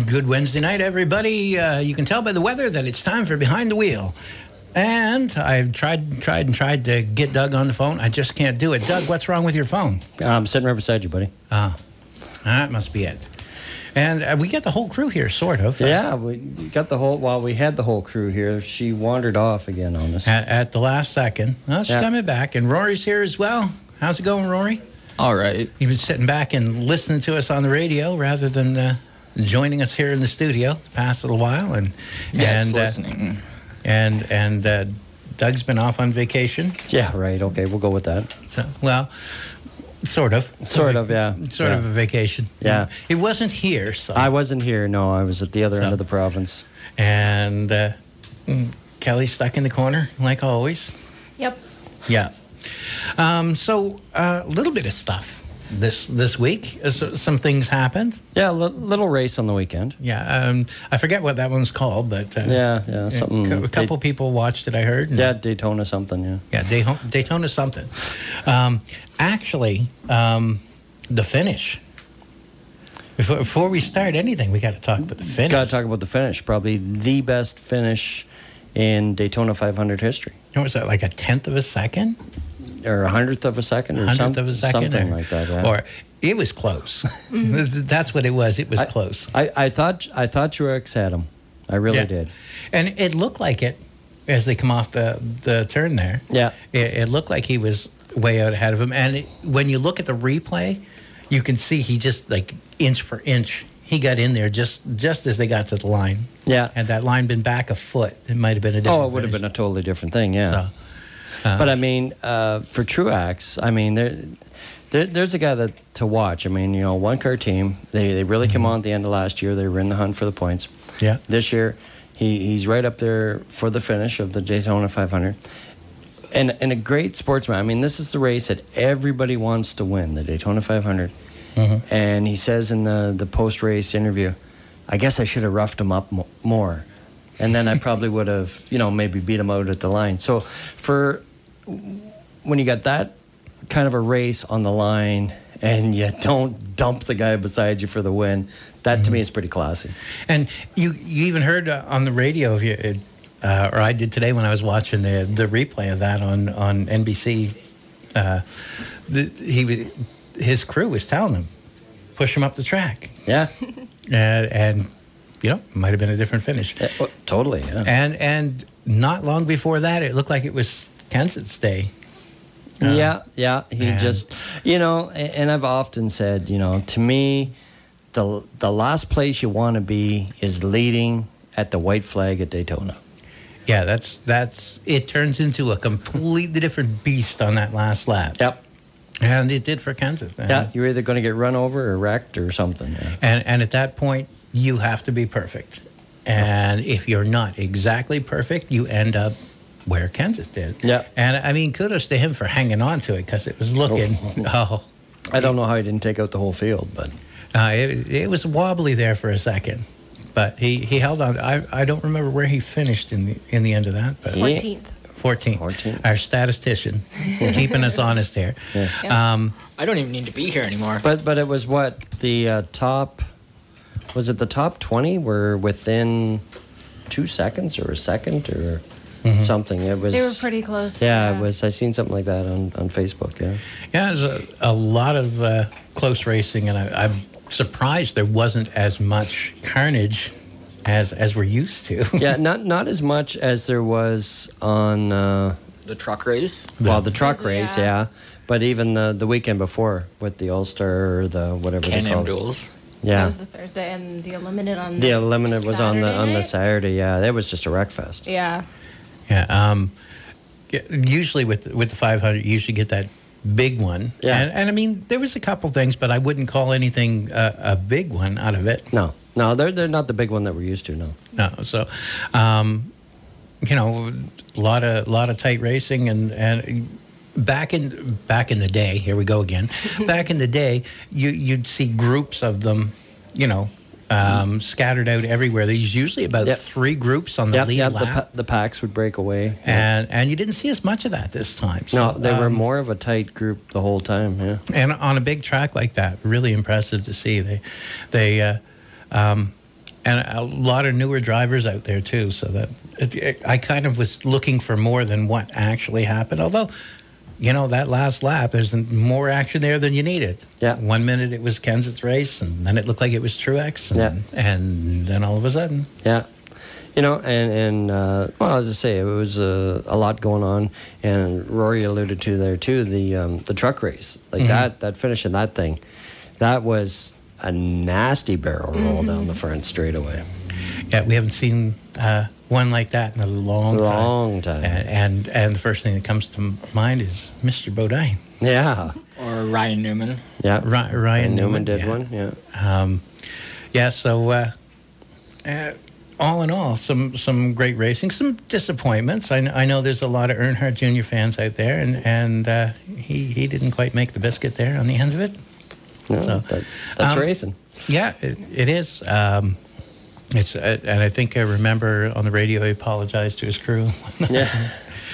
Good Wednesday night, everybody. You can tell by the weather that it's time for Behind the Wheel. And I've tried to get Doug on the phone. I just can't do it. Doug, what's wrong with your phone? I'm sitting right beside you, buddy. That must be it. And we got the whole crew here, sort of. Yeah, we got the whole. Well, we had the whole crew here. She wandered off again on us At the last second. Well, she's coming back. And Rory's here as well. How's it going, Rory? All right. He was sitting back and listening to us on the radio rather than joining us here in the studio the past little while. Listening. And Doug's been off on vacation. Yeah, right. Okay, we'll go with that. So, well, sort of. Sort of, yeah. Sort of a vacation. Yeah. It wasn't here, so. I wasn't here. No, I was at the other end of the province. And Kelly's stuck in the corner, like always. Yep. Yeah. So a little bit of stuff this week. Some things happened. Yeah, little race on the weekend. Yeah. I forget what that one's called, but yeah, something. A couple people watched it, I heard. Yeah, Daytona something. Yeah. Yeah, Daytona something. Actually, the finish. Before we start anything, we got to talk about the finish. Got to talk about the finish. Probably the best finish in Daytona 500 history. What was that, like a tenth of a second? Or a hundredth of a second, or something like that. Yeah. Or it was close. That's what it was. It was close. I thought Truex had him. I really did. And it looked like it as they come off the turn there. Yeah. It looked like he was way out ahead of him. And when you look at the replay, you can see he just like inch for inch. He got in there just as they got to the line. Yeah. Had that line been back a foot, it might have been a different it would have been a totally different thing, yeah. So, but I mean, for Truex, I mean, there's a guy to watch. I mean, one car team. They really came on at the end of last year. They were in the hunt for the points. Yeah. This year, he's right up there for the finish of the Daytona 500. And a great sportsman. I mean, this is the race that everybody wants to win, the Daytona 500. Mm-hmm. And he says in the post-race interview, I guess I should have roughed him up more. And then I probably would have, maybe beat him out at the line. So when you got that kind of a race on the line and you don't dump the guy beside you for the win, that to me is pretty classy. And you even heard on the radio, or I did today when I was watching the replay of that on NBC, his crew was telling him, push him up the track. Yeah. And might have been a different finish. Totally, yeah. And not long before that, it looked like it was Kenseth's day. Yeah. He just, and I've often said, to me, the last place you want to be is leading at the white flag at Daytona. Yeah, that's it turns into a completely different beast on that last lap. Yep. And it did for Kenseth. Yeah, you're either going to get run over or wrecked or something. Yeah. And at that point, you have to be perfect. And if you're not exactly perfect, you end up where Kenseth did. Yeah. And I mean, kudos to him for hanging on to it because it was looking, I don't know how he didn't take out the whole field, but. It was wobbly there for a second. But he held on. I don't remember where he finished in the end of that. But 14th. Our statistician, keeping us honest here. Yeah. I don't even need to be here anymore. But it was what? The top... Was it the top 20 were within 2 seconds or a second or something? It was. They were pretty close. Yeah, it was. I seen something like that on Facebook. Yeah. Yeah, there's a lot of close racing, and I'm surprised there wasn't as much carnage as we're used to. Yeah, not as much as there was on the truck race. Well, the truck race, yeah. But even the weekend before with the All-Star or the whatever they Can-Am call it. duels. Yeah. That was the Thursday, and the Eliminated on the Eliminated was on the Saturday. Saturday. Yeah, that was just a wreck fest. Yeah. Yeah. Usually with the 500, you usually get that big one. Yeah. And I mean, there was a couple things, but I wouldn't call anything a big one out of it. No, they're not the big one that we're used to. No. So, a lot of tight racing and. Back in the day, here we go again. Back in the day, you'd see groups of them, scattered out everywhere. There's usually about 3 groups on the lead lap. The packs would break away. And you didn't see as much of that this time. So, no, they were more of a tight group the whole time, yeah. And on a big track like that, really impressive to see. and a lot of newer drivers out there too. So that I kind of was looking for more than what actually happened. Although, that last lap, there's more action there than you needed. Yeah. 1 minute it was Kenseth's race, and then it looked like it was Truex, and then all of a sudden, yeah. Well, as I say, it was a lot going on, and Rory alluded to there too the truck race, like that finish in that thing, that was a nasty barrel roll down the front straightaway. Yeah, we haven't seen one like that in a long time. And the first thing that comes to mind is Mr. Bodine. Yeah. Or Ryan Newman. Yeah. Ryan Newman did one. Yeah. So all in all, some great racing, some disappointments. I know there's a lot of Earnhardt Jr. fans out there, and he didn't quite make the biscuit there on the end of it. No, so that's racing. Yeah, it is. It's and I think I remember on the radio he apologized to his crew. Yeah.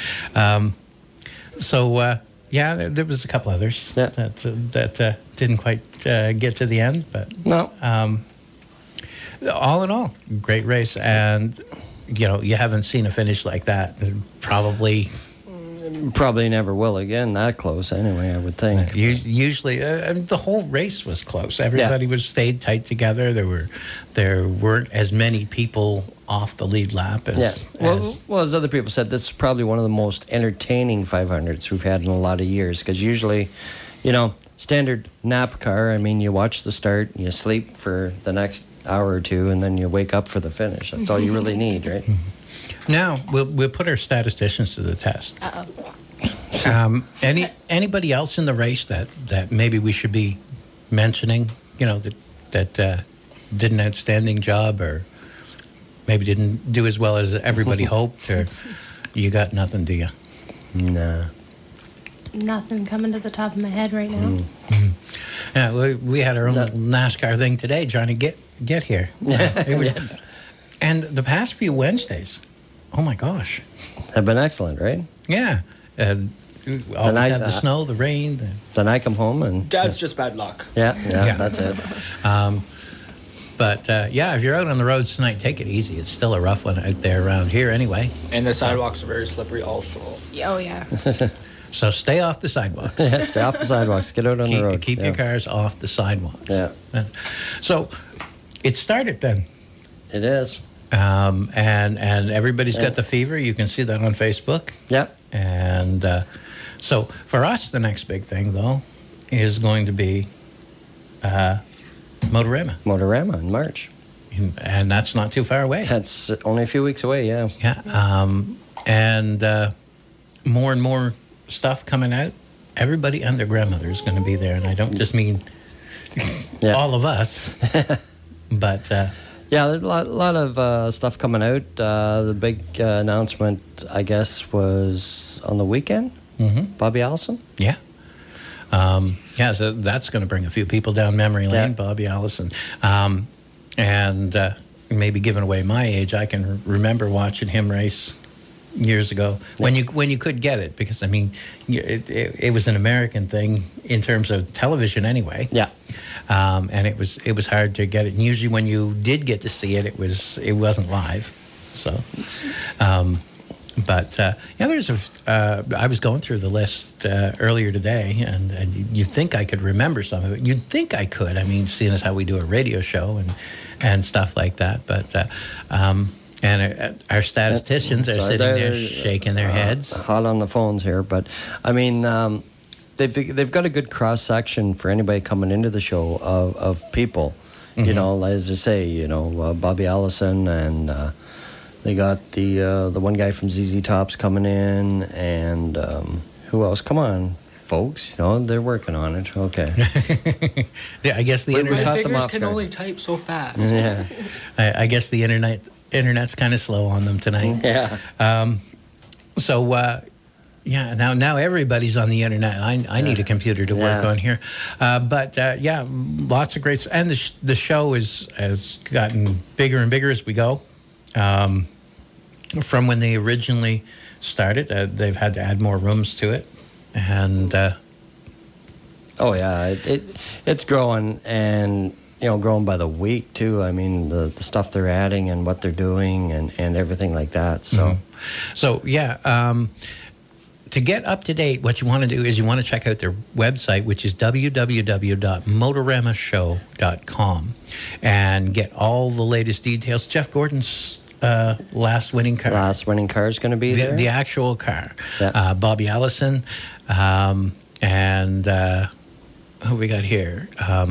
There was a couple others that didn't quite get to the end, but no. All in all, great race, and you haven't seen a finish like that probably never will again. That close, anyway. I would think. Usually, the whole race was close. Everybody stayed tight together. There weren't as many people off the lead lap as. As other people said, this is probably one of the most entertaining 500s we've had in a lot of years. Because usually, standard nap car. I mean, you watch the start, you sleep for the next hour or two, and then you wake up for the finish. That's all you really need, right? Now we'll put our statisticians to the test. Anybody else in the race that maybe we should be mentioning? That did an outstanding job, or maybe didn't do as well as everybody hoped, or you got nothing, do you? No. Nothing coming to the top of my head right now. Yeah, we had our own little NASCAR thing today trying to get here. And the past few Wednesdays, oh my gosh, have been excellent, right? Yeah. Always have the snow, the rain. Then I come home and Dad's just bad luck. Yeah, that's it. But if you're out on the roads tonight, take it easy. It's still a rough one out there around here anyway. And the sidewalks are very slippery also. Oh, yeah. So stay off the sidewalks. Yeah, stay off the sidewalks. Get out on the road. Keep your cars off the sidewalks. Yeah. So it started then. It is. And everybody's got the fever. You can see that on Facebook. Yep. And so for us, the next big thing, though, is going to be Motorama. Motorama in March. And that's not too far away. That's only a few weeks away, yeah. Yeah. And more and more stuff coming out. Everybody and their grandmother is going to be there. And I don't just mean all of us, but... there's a lot of stuff coming out. The big announcement, I guess, was on the weekend. Bobby Allison. Yeah. So that's going to bring a few people down memory lane. Bobby Allison. And maybe giving away my age, I can remember watching him race years ago when you could get it, because I mean it was an American thing in terms of television anyway. Yeah. And it was hard to get it. And usually when you did get to see it, it wasn't live. So, there's I was going through the list earlier today, and you'd think I could remember some of it. You'd think I could. I mean, seeing as how we do a radio show and stuff like that. But and our statisticians are sitting there shaking their heads. Hot on the phones here, but I mean. They've got a good cross section for anybody coming into the show of people, as I say, Bobby Allison, and they got the one guy from ZZ Top's coming in, and who else? Come on, folks, they're working on it. Okay. Yeah, I guess the internet. My fingers can only type so fast. Yeah. I guess the internet's kind of slow on them tonight. Yeah. Now everybody's on the internet. I need a computer to work on here. Lots of great... And the show has gotten bigger and bigger as we go. From when they originally started, they've had to add more rooms to it. And... it's growing, and growing by the week too. I mean, the stuff they're adding and what they're doing and everything like that. So, So yeah. To get up to date, what you want to do is you want to check out their website, which is www.motoramashow.com, and get all the latest details. Jeff Gordon's last winning car. Last winning car is going to be there? The actual car. Yeah. Bobby Allison, and who we got here?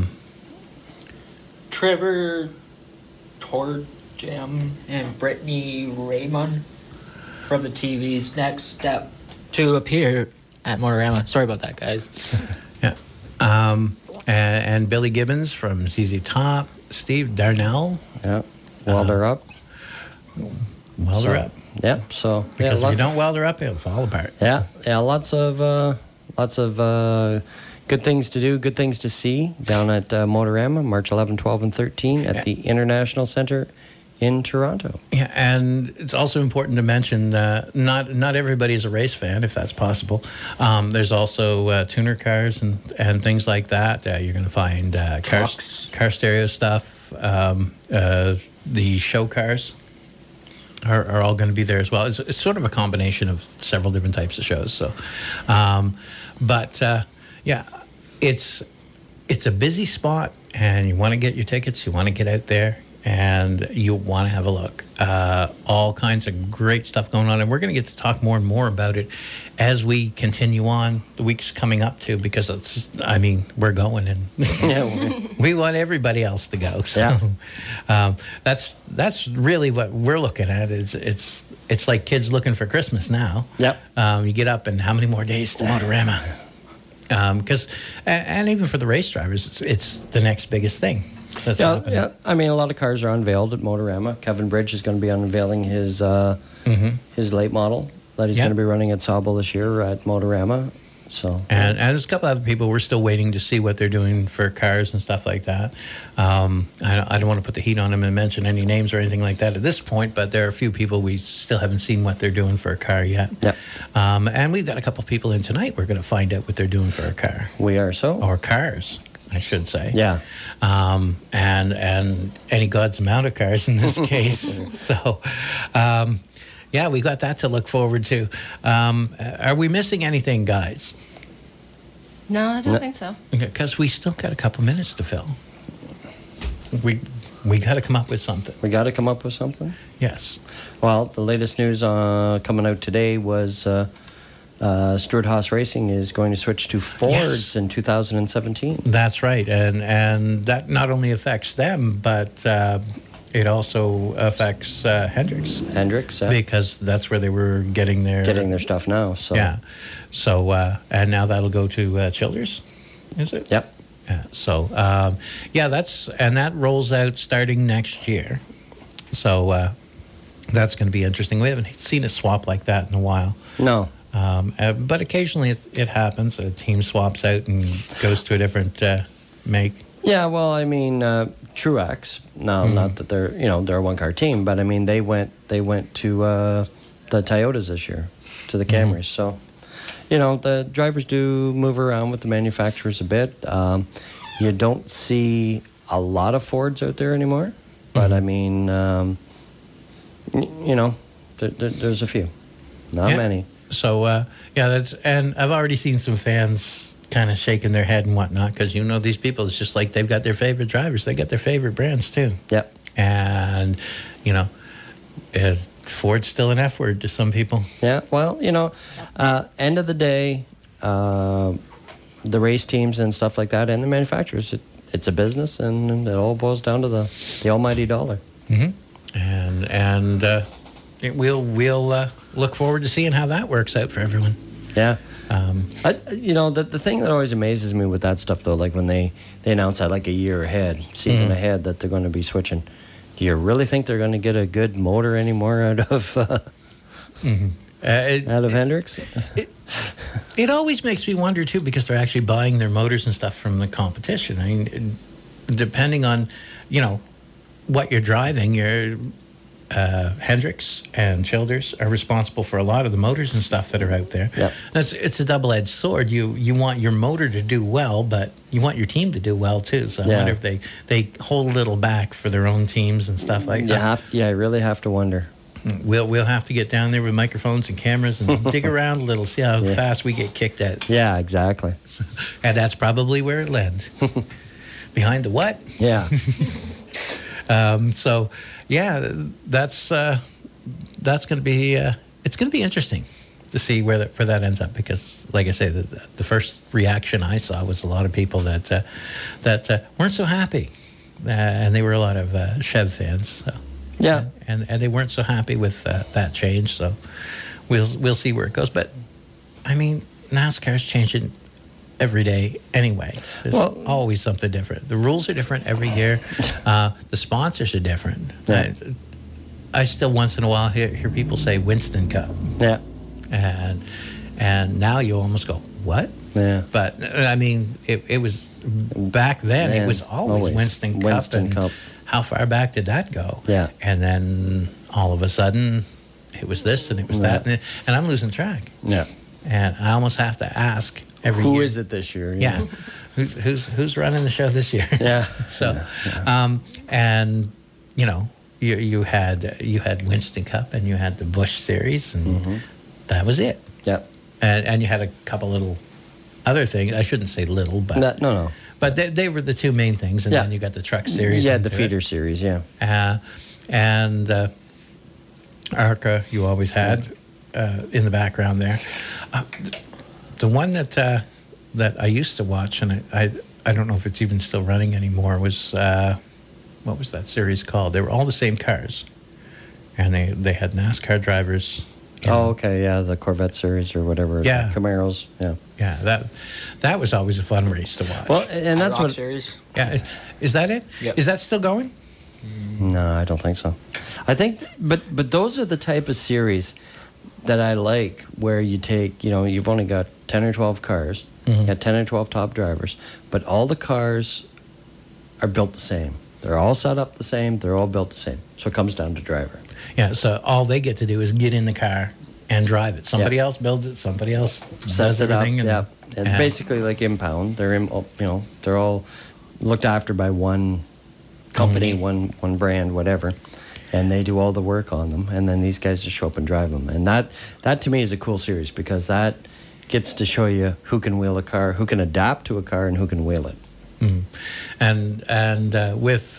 Trevor Torjam and Brittany Raymond from the TV's Next Step to appear at Motorama. Sorry about that, guys. Yeah. And Billy Gibbons from ZZ Top, Steve Darnell. Yeah. Welder up. Welder up. Yeah. So because if you don't weld her up, it'll fall apart. Yeah. Lots of good things to do, good things to see down at Motorama, March 11, 12, and 13 at the International Centre in Toronto. Yeah, and it's also important to mention not everybody is a race fan, if that's possible. There's also tuner cars and things like that. You're going to find car stereo stuff. The show cars are all going to be there as well. It's sort of a combination of several different types of shows. So, yeah, it's a busy spot, and you want to get your tickets. You want to get out there, and you want to have a look. All kinds of great stuff going on, and we're going to get to talk more and more about it as we continue on the weeks coming up too, because we're going, and we want everybody else to go. So that's really what we're looking at. It's like kids looking for Christmas now. Yep. You get up, and how many more days to Motorama? Because and even for the race drivers, it's the next biggest thing. That's happening. Yeah. I mean, a lot of cars are unveiled at Motorama. Kevin Bridge is going to be unveiling his late model that he's going to be running at Sauble this year at Motorama. So and there's a couple other people we're still waiting to see what they're doing for cars and stuff like that. I don't want to put the heat on them and mention any names or anything like that at this point, but there are a few people we still haven't seen what they're doing for a car yet. Yep. And we've got a couple people in tonight. We're going to find out what they're doing for a car. We are so. Or cars, I should say. Yeah. And any God's amount of cars in this case. So, yeah, we got that to look forward to. Are we missing anything, guys? No, I don't think so. Because we still got a couple minutes to fill. We got to come up with something. We got to come up with something? Yes. Well, the latest news coming out today was Stewart Haas Racing is going to switch to Fords in 2017. That's right. And that not only affects them, but it also affects Hendricks. Hendricks, yeah. Because that's where they were getting their stuff now. So. Yeah. So, and now that'll go to Childers, is it? Yep. Yeah. So, that rolls out starting next year. So, that's going to be interesting. We haven't seen a swap like that in a while. No. But occasionally it happens. A team swaps out and goes to a different make. Yeah, well, I mean, Truex. Now, not that they're a one-car team, but I mean they went to the Toyotas this year, to the Camrys. So, the drivers do move around with the manufacturers a bit. You don't see a lot of Fords out there anymore, but I mean, there's a few, not many. So and I've already seen some fans kind of shaking their head and whatnot, because these people, it's just like they've got their favorite drivers, they got their favorite brands too. Yep. And is Ford's still an F word to some people? Yeah. Well, end of the day, the race teams and stuff like that, and the manufacturers, it's a business, and it all boils down to the almighty dollar. Mm-hmm. And we'll look forward to seeing how that works out for everyone. Yeah. The thing that always amazes me with that stuff, though, like when they announce that like a year ahead, season ahead, that they're going to be switching, do you really think they're going to get a good motor anymore out of Hendricks? It always makes me wonder, too, because they're actually buying their motors and stuff from the competition. I mean, depending on, what you're driving, Hendricks and Childers are responsible for a lot of the motors and stuff that are out there. Yep. It's a double-edged sword. You want your motor to do well, but you want your team to do well too. So I wonder if they hold a little back for their own teams and stuff like that. I really have to wonder. We'll have to get down there with microphones and cameras and dig around a little, see how fast we get kicked at. Yeah, exactly. And that's probably where it lands. Behind the what? Yeah. So, yeah, that's going to be it's going to be interesting to see where that ends up, because, like I say, the first reaction I saw was a lot of people that weren't so happy, and they were a lot of Chev fans. So. Yeah, and they weren't so happy with that change. So we'll see where it goes. But I mean, NASCAR's changing every day anyway. There's always something different. The rules are different every year. The sponsors are different. Yeah. I still once in a while hear people say Winston Cup. Yeah. And now you almost go, what? Yeah. But I mean, it was back then. It was always Winston Cup. Winston Cup. How far back did that go? Yeah. And then all of a sudden, it was this and it was that, and I'm losing track. Yeah. And I almost have to ask every year. Who is it this year? Yeah. Who's running the show this year? Yeah. So, and you know, you had Winston Cup and you had the Busch Series, and that was it. Yep. And you had a couple little other things. I shouldn't say little, but no. But they were the two main things, and then you got the Truck Series. Yeah, the feeder series, yeah. And ARCA you always had in the background there. The one that I used to watch, and I don't know if it's even still running anymore, was, what was that series called? They were all the same cars, and they had NASCAR drivers. Oh, okay, yeah, the Corvette series or whatever. Yeah. Camaros, yeah. Yeah, that was always a fun race to watch. Well, and that's what... Series. Yeah, is that it? Yep. Is that still going? No, I don't think so. I think, but those are the type of series that I like, where you take, you've only got 10 or 12 cars, you got 10 or 12 top drivers, but all the cars are built the same. They're all set up the same, they're all built the same. So it comes down to driver. Yeah, so all they get to do is get in the car and drive it. Somebody else builds it, somebody else Sets does it up, everything. And basically like impound. They're they're all looked after by one company, one brand, whatever, and they do all the work on them. And then these guys just show up and drive them. And that to me is a cool series, because that gets to show you who can wheel a car, who can adapt to a car, and who can wheel it. And with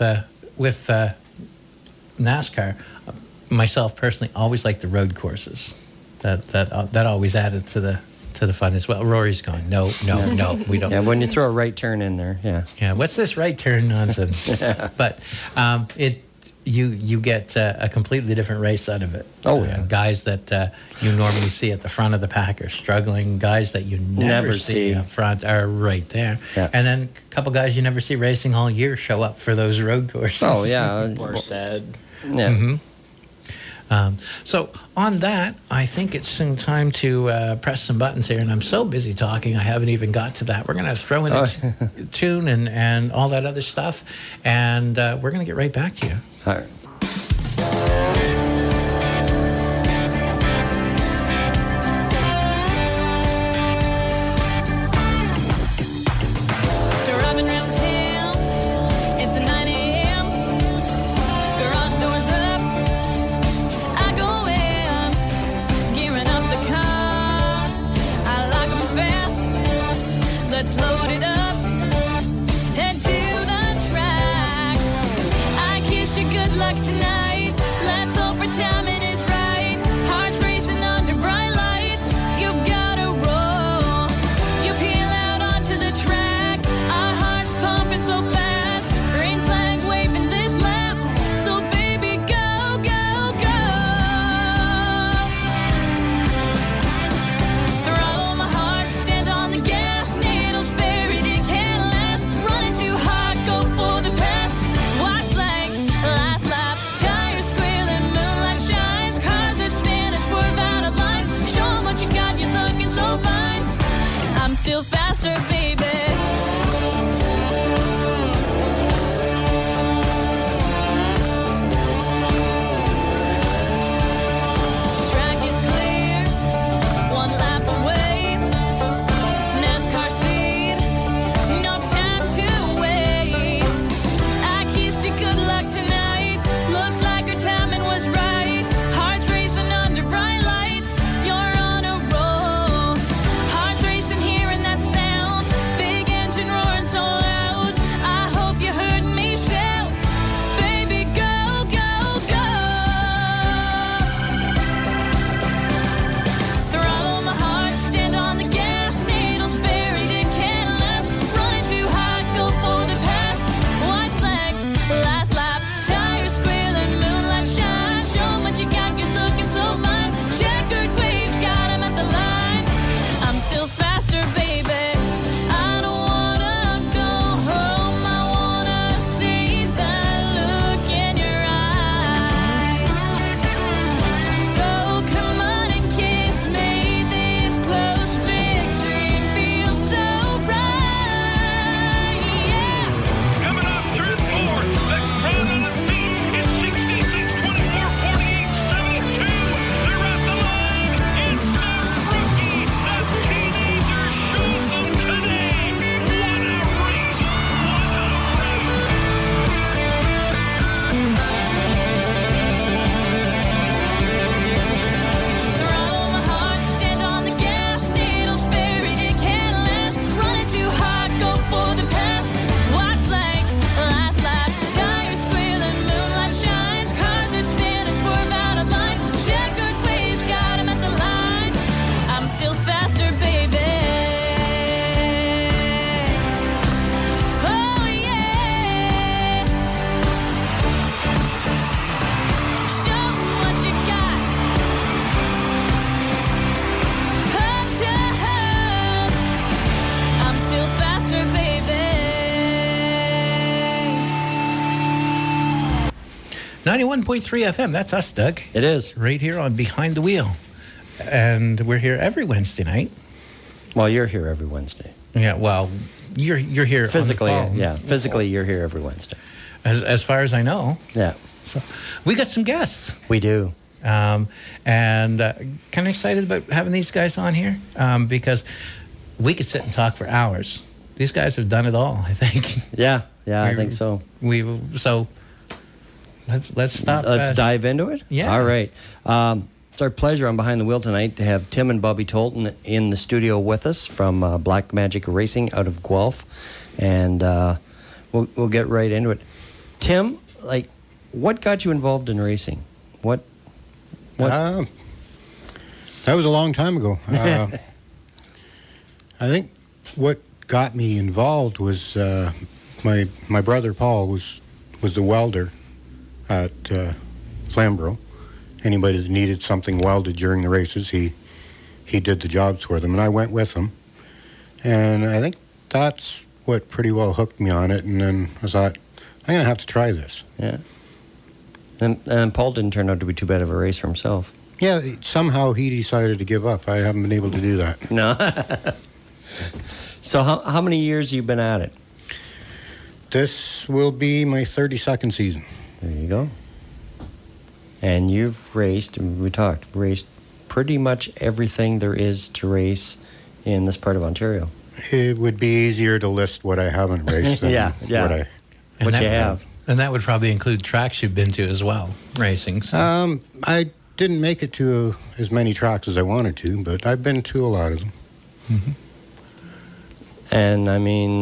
NASCAR, myself personally always liked the road courses. That always added to the fun as well. Rory's going, no, we don't. Yeah, when you throw a right turn in there, yeah. What's this right turn nonsense? But you get a completely different race out of it. Oh, yeah. Guys that you normally see at the front of the pack are struggling. Guys that you never see up front are right there. Yeah. And then a couple guys you never see racing all year show up for those road courses. Oh, yeah. Or sad. Yeah. So on that, I think it's soon time to press some buttons here, and I'm so busy talking I haven't even got to that. We're going to throw in a tune and all that other stuff, and we're going to get right back to you. All right. Luck 91.3 FM. That's us, Doug. It is. Right here on Behind the Wheel. And we're here every Wednesday night. Well, you're here every Wednesday. Yeah, well, you're here physically. on the phone. Yeah, physically you're here every Wednesday. As far as I know. Yeah. So we got some guests. We do. And kind of excited about having these guys on here because we could sit and talk for hours. These guys have done it all, I think. Yeah, I think so. So let's stop. Let's dive into it? Yeah. All right. It's our pleasure on Behind the Wheel tonight to have Tim and Bobby Tolton in the studio with us from Black Magic Racing out of Guelph. And we'll get right into it. Tim, what got you involved in racing? What? That was a long time ago. I think what got me involved was my brother Paul was the welder at Flamborough. Anybody that needed something welded during the races, he did the jobs for them, and I went with him. And I think that's what pretty well hooked me on it. And then I thought, I'm going to have to try this. Yeah. And Paul didn't turn out to be too bad of a racer himself. Yeah, somehow he decided to give up. I haven't been able to do that. No. So how many years have you been at it? This will be my 32nd season. There you go. And you've raced pretty much everything there is to race in this part of Ontario. It would be easier to list what I haven't raced than what you have. And that would probably include tracks you've been to as well, racing. So. I didn't make it to as many tracks as I wanted to, but I've been to a lot of them. Mm-hmm. And I mean,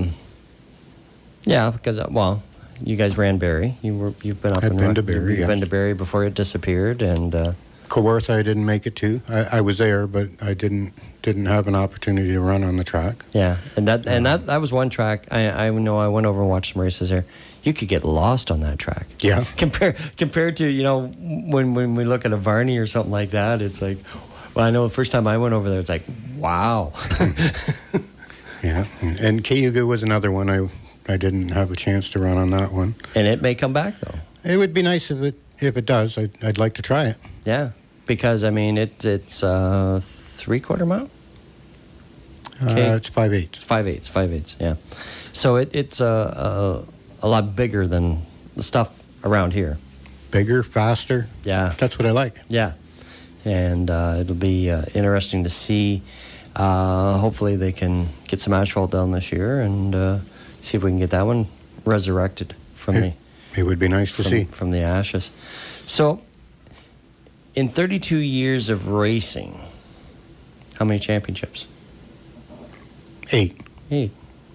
because you guys ran Barrie. You've been up. I've been to Barrie. You've been to Barrie before it disappeared, and Kawartha I didn't make it to. I was there, but I didn't have an opportunity to run on the track. Yeah, and that was one track. I know I went over and watched some races there. You could get lost on that track. Yeah. Compared to when we look at a Varney or something like that, it's like, well, I know the first time I went over there, it's like, wow. Yeah, and Cayuga was another one. I didn't have a chance to run on that one. And it may come back though. It would be nice if it does. I'd like to try it. Yeah, because I mean it's 3/4 mile. It's 5/8. 5/8. Yeah. So it's a lot bigger than the stuff around here. Bigger, faster. Yeah. That's what I like. Yeah. And it'll be interesting to see. Hopefully they can get some asphalt down this year and see if we can get that one resurrected from It would be nice to see. From the ashes. So, in 32 years of racing, how many championships? 8. 8.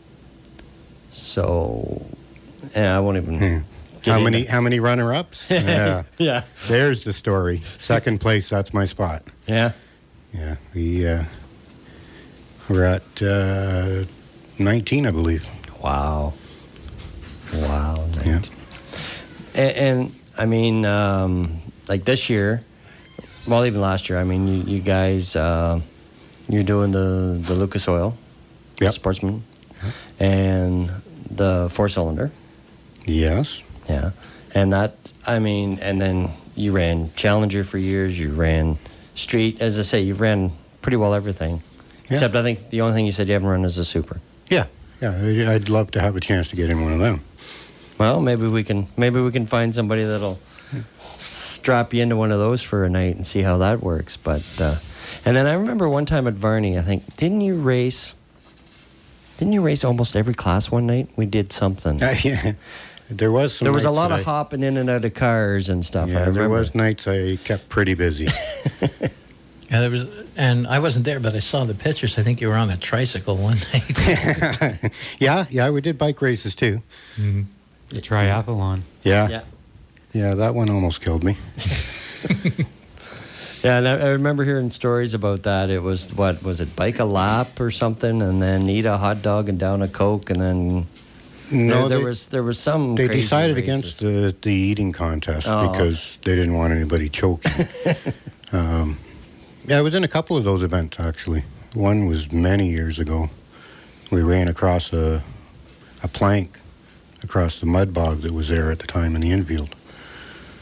So, I won't even... How many runner-ups? Yeah. Yeah. There's the story. Second place, that's my spot. Yeah. Yeah. We're at 19, I believe. Wow. 19. Yeah. And I mean, like this year, well, even last year, I mean, you guys, you're doing the Lucas Oil, Sportsman, and the 4-cylinder. Yes. Yeah. And that, I mean, and then you ran Challenger for years, you ran Street. As I say, you've ran pretty well everything. Yeah. Except I think the only thing you said you haven't run is a Super. Yeah. I'd love to have a chance to get in one of them. Well, maybe we can find somebody that'll strap you into one of those for a night and see how that works. But and then I remember one time at Varney, I think, didn't you race almost every class one night? We did something. Yeah. There was a lot of hopping in and out of cars and stuff. Yeah, there was nights I kept pretty busy. Yeah, there was, and I wasn't there, but I saw the pictures. I think you were on a tricycle one night. Yeah, we did bike races too. Mm-hmm. The triathlon. Yeah, that one almost killed me. Yeah, and I remember hearing stories about that. It was, what was it, bike a lap or something, and then eat a hot dog and down a Coke, and then there was some. They crazy decided races. against the eating contest because they didn't want anybody choking. I was in a couple of those events actually. One was many years ago. We ran across a plank across the mud bog that was there at the time in the infield.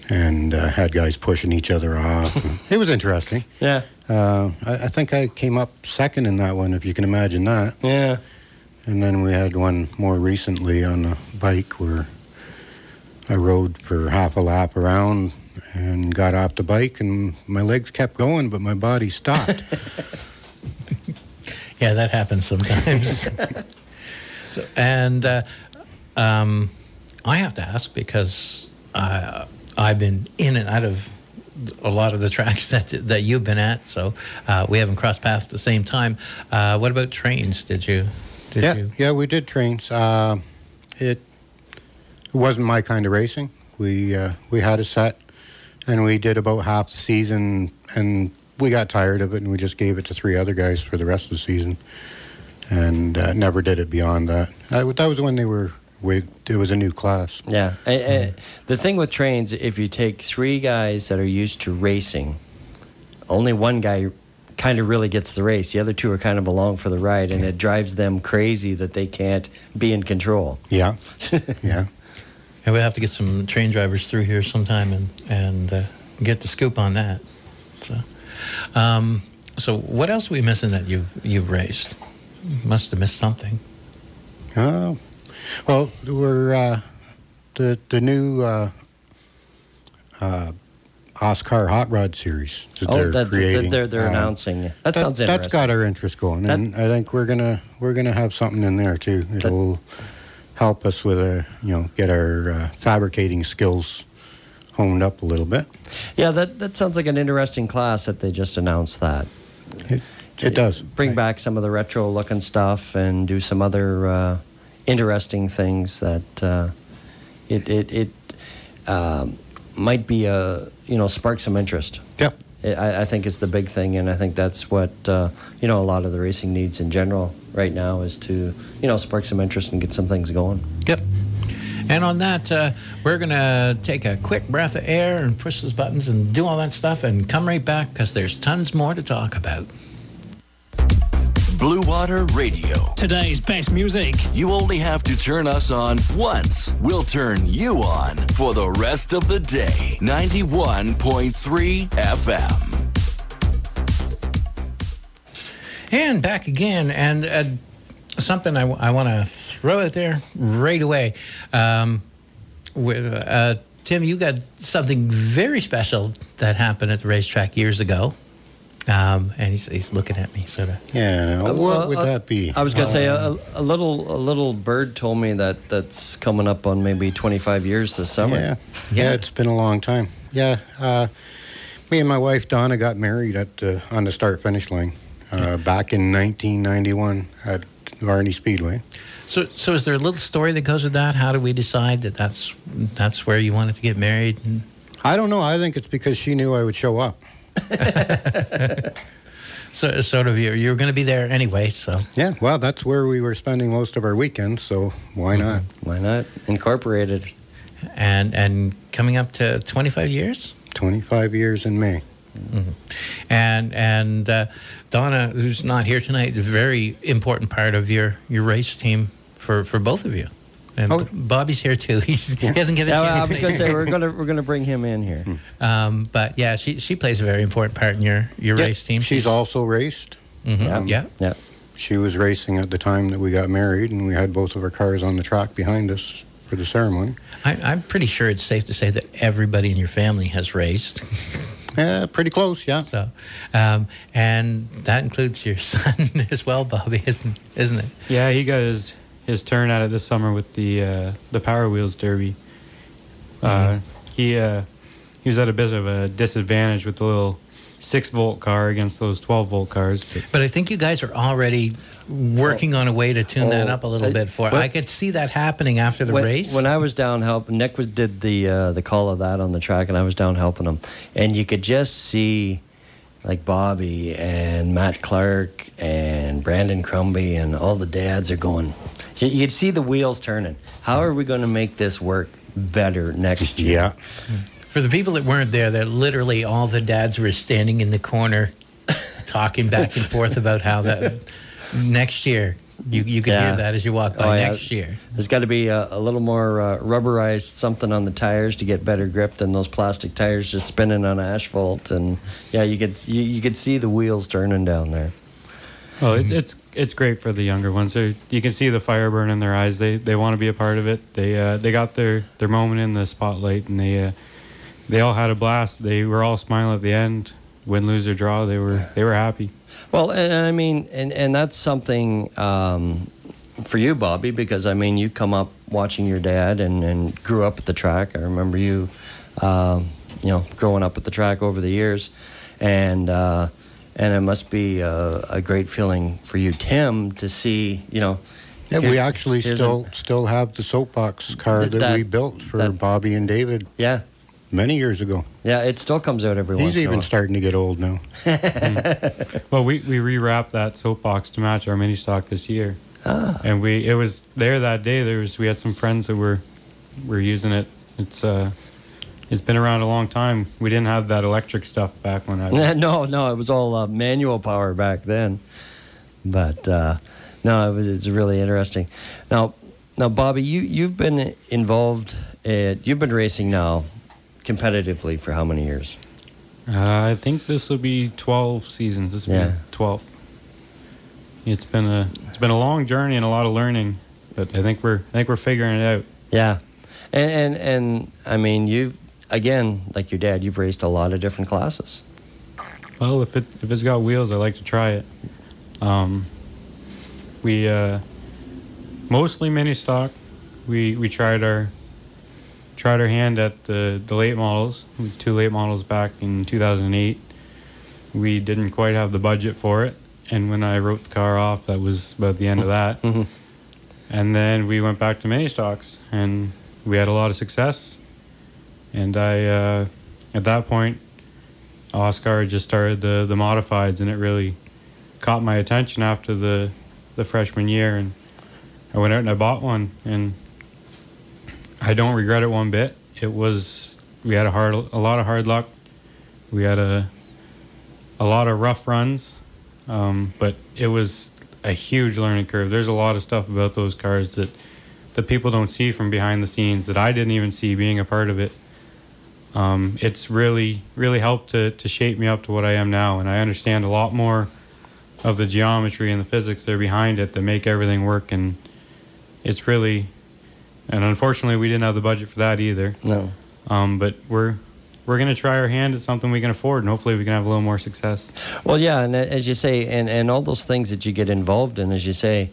and had guys pushing each other off. It was interesting. Yeah. I think I came up second in that one, if you can imagine that. Yeah. And then we had one more recently on a bike where I rode for half a lap around and got off the bike, and my legs kept going, but my body stopped. Yeah, that happens sometimes. I have to ask because I've been in and out of a lot of the tracks that you've been at, so we haven't crossed paths at the same time. What about trains? Did you? Yeah, we did trains. It wasn't my kind of racing. We had a set, and we did about half the season, and we got tired of it, and we just gave it to 3 other guys for the rest of the season, and never did it beyond that. That was when they were. It was a new class. Yeah. The thing with trains, if you take 3 guys that are used to racing, only one guy kind of really gets the race. The other 2 are kind of along for the ride, and it drives them crazy that they can't be in control. Yeah. Yeah. And we'll have to get some train drivers through here sometime and get the scoop on that. So what else are we missing that you've raced? Must have missed something. Well, we're the new Oscar Hot Rod series that they're creating. They're announcing. That sounds interesting. That's got our interest going, and I think we're gonna have something in there too. It'll help us with get our fabricating skills honed up a little bit. Yeah, that sounds like an interesting class that they just announced that. It does. Bring back some of the retro looking stuff and do some other interesting things that it might be spark some interest. Yeah. I think it's the big thing, and I think that's what a lot of the racing needs in general right now is to spark some interest and get some things going. Yep. And on that, we're going to take a quick breath of air and push those buttons and do all that stuff and come right back because there's tons more to talk about. Blue Water Radio. Today's best music. You only have to turn us on once. We'll turn you on for the rest of the day. 91.3 FM. And back again, and something I want to throw out there right away. Tim, you got something very special that happened at the racetrack years ago. And he's looking at me, sort of. Yeah, what would that be? I was going to say a little bird told me that's coming up on maybe 25 years this summer. Yeah, it's been a long time. Yeah, me and my wife Donna got married on the start-finish line back in 1991 at Varney Speedway. So is there a little story that goes with that? How did we decide that's where you wanted to get married? I don't know. I think it's because she knew I would show up. So sort of you were going to be there anyway, so yeah. Well, that's where we were spending most of our weekends, so why not? Why not incorporate it? And coming up to 25 years. 25 years in May. Mm-hmm. And Donna, who's not here tonight, is a very important part of your race team for both of you. And Bobby's here too. He hasn't get a chance. I was going to say we're going to bring him in here. But yeah, she plays a very important part in your race team. She's also raced. Mm-hmm. Yeah. She was racing at the time that we got married, and we had both of our cars on the track behind us for the ceremony. I'm pretty sure it's safe to say that everybody in your family has raced. Pretty close, yeah. So, and that includes your son as well, Bobby, isn't it? Yeah, he got his turn at it this summer with the Power Wheels Derby. He was at a bit of a disadvantage with the little 6-volt car against those 12-volt cars. But I think you guys are already working on a way to tune that up a little bit for. I could see that happening after the race. When I was down helping, Nick did the call of that on the track, and I was down helping him, and you could just see like Bobby and Matt Clark and Brandon Crumby and all the dads are going. You'd see the wheels turning. How are we going to make this work better next year? Yeah. For the people that weren't there, that literally all the dads were standing in the corner talking back and forth about how that next year You can hear that as you walk by next year. There's got to be a little more rubberized something on the tires to get better grip than those plastic tires just spinning on asphalt. And yeah, you could see the wheels turning down there. Well, it's great for the younger ones. You can see the fire burn in their eyes. They want to be a part of it. They got their moment in the spotlight, and they all had a blast. They were all smiling at the end. Win, lose, or draw, they were happy. Well, and I mean, and that's something for you, Bobby, because I mean, you come up watching your dad and grew up at the track. I remember you, growing up at the track over the years, and it must be a great feeling for you, Tim, to see, Yeah, we actually still have the soapbox car that we built for Bobby and David. Yeah. Many years ago. Yeah, it still comes out every once in a while. He's even starting to get old now. Well, we rewrapped that soapbox to match our mini stock this year. And it was there that day. We had some friends that were using it. It's been around a long time. We didn't have that electric stuff back when I was. No, it was all manual power back then. But it's really interesting. Now, Bobby, you've been involved. You've been racing now competitively for how many years? I think this will be 12 seasons. This will be 12th. It's been a long journey and a lot of learning, but I think we're figuring it out. Yeah, and I mean, you've, again, like your dad, you've raced a lot of different classes. Well, if it's got wheels, I like to try it. We mostly mini stock. We tried our hand at the late models, 2 late models back in 2008. We didn't quite have the budget for it, and when I wrote the car off, that was about the end of that. Mm-hmm. And then we went back to mini stocks, and we had a lot of success. And I, at that point, Oscar just started the modifieds, and it really caught my attention after the freshman year, and I went out and I bought one, and I don't regret it one bit. We had a lot of hard luck. We had a lot of rough runs, but it was a huge learning curve. There's a lot of stuff about those cars that people don't see from behind the scenes that I didn't even see being a part of it. It's really, really helped to shape me up to what I am now, and I understand a lot more of the geometry and the physics that are behind it that make everything work, and it's really... And unfortunately, we didn't have the budget for that either. No. But we're going to try our hand at something we can afford, and hopefully we can have a little more success. Well, yeah, and as you say, and all those things that you get involved in, as you say,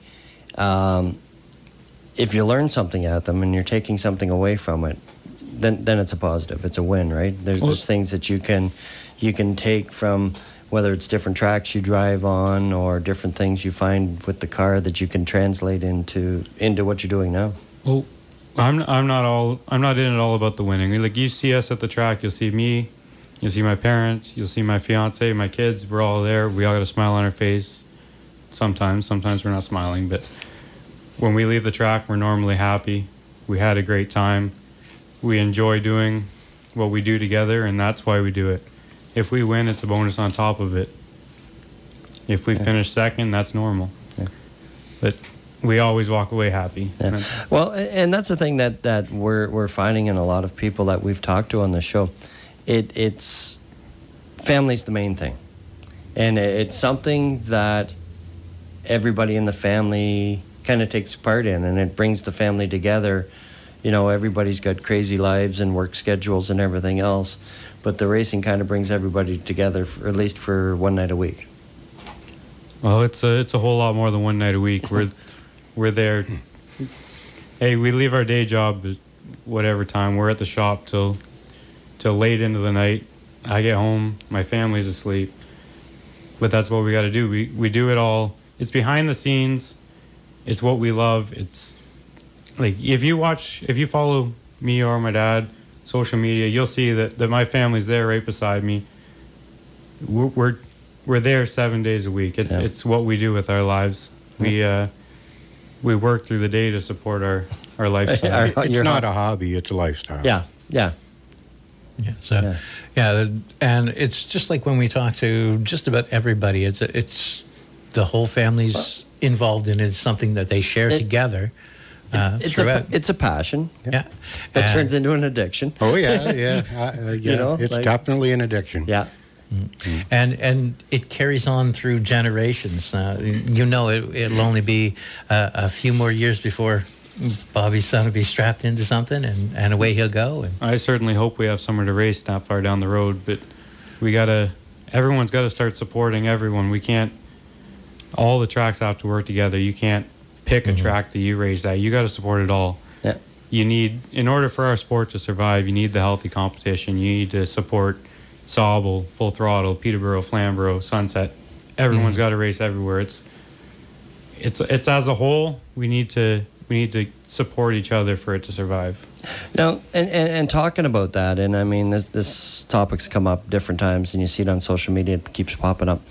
if you learn something at them and you're taking something away from it, then it's a positive. It's a win, right? There's things that you can take from, whether it's different tracks you drive on or different things you find with the car that you can translate into what you're doing now. Well, I'm not in it all about the winning. Like, you see us at the track, you'll see me, you'll see my parents, you'll see my fiance, my kids. We're all there. We all got a smile on our face. Sometimes we're not smiling, but when we leave the track, we're normally happy. We had a great time. We enjoy doing what we do together, and that's why we do it. If we win, it's a bonus on top of it. If we finish second, that's normal. Yeah. But we always walk away happy. Yeah. Well, and that's the thing that we're finding in a lot of people that we've talked to on the show. It's family's the main thing, and it's something that everybody in the family kind of takes part in, and it brings the family together. You know, everybody's got crazy lives and work schedules and everything else, but the racing kind of brings everybody together, at least for one night a week. Well, it's a whole lot more than one night a week. We're there. Hey, we leave our day job at whatever time. We're at the shop till late into the night. I get home, my family's asleep. But that's what we got to do. We do it all. It's behind the scenes. It's what we love. It's like, if you follow me or my dad, social media, you'll see that my family's there right beside me. We're there 7 days a week. It's what we do with our lives. We work through the day to support our lifestyle. It's not a hobby, it's a lifestyle. Yeah. Yeah, and it's just like when we talk to just about everybody. It's the whole family's involved in it. It's something that they share together. It's a passion. Yeah. That turns into an addiction. Oh, yeah. You know, it's like- definitely an addiction. Yeah. And it carries on through generations. It'll only be a few more years before Bobby's son will be strapped into something, and away he'll go. And I certainly hope we have somewhere to race not far down the road, but everyone's got to start supporting everyone. We can't, all the tracks have to work together. You can't pick a track that you race at. You got to support it all. Yeah. You need, in order for our sport to survive, you need the healthy competition. You need to support Sauble, Full Throttle, Peterborough, Flamborough, Sunset. Everyone's got to race everywhere. It's as a whole, we need to support each other for it to survive. Now, and talking about that, and I mean, this topic's come up different times, and you see it on social media. It keeps popping up.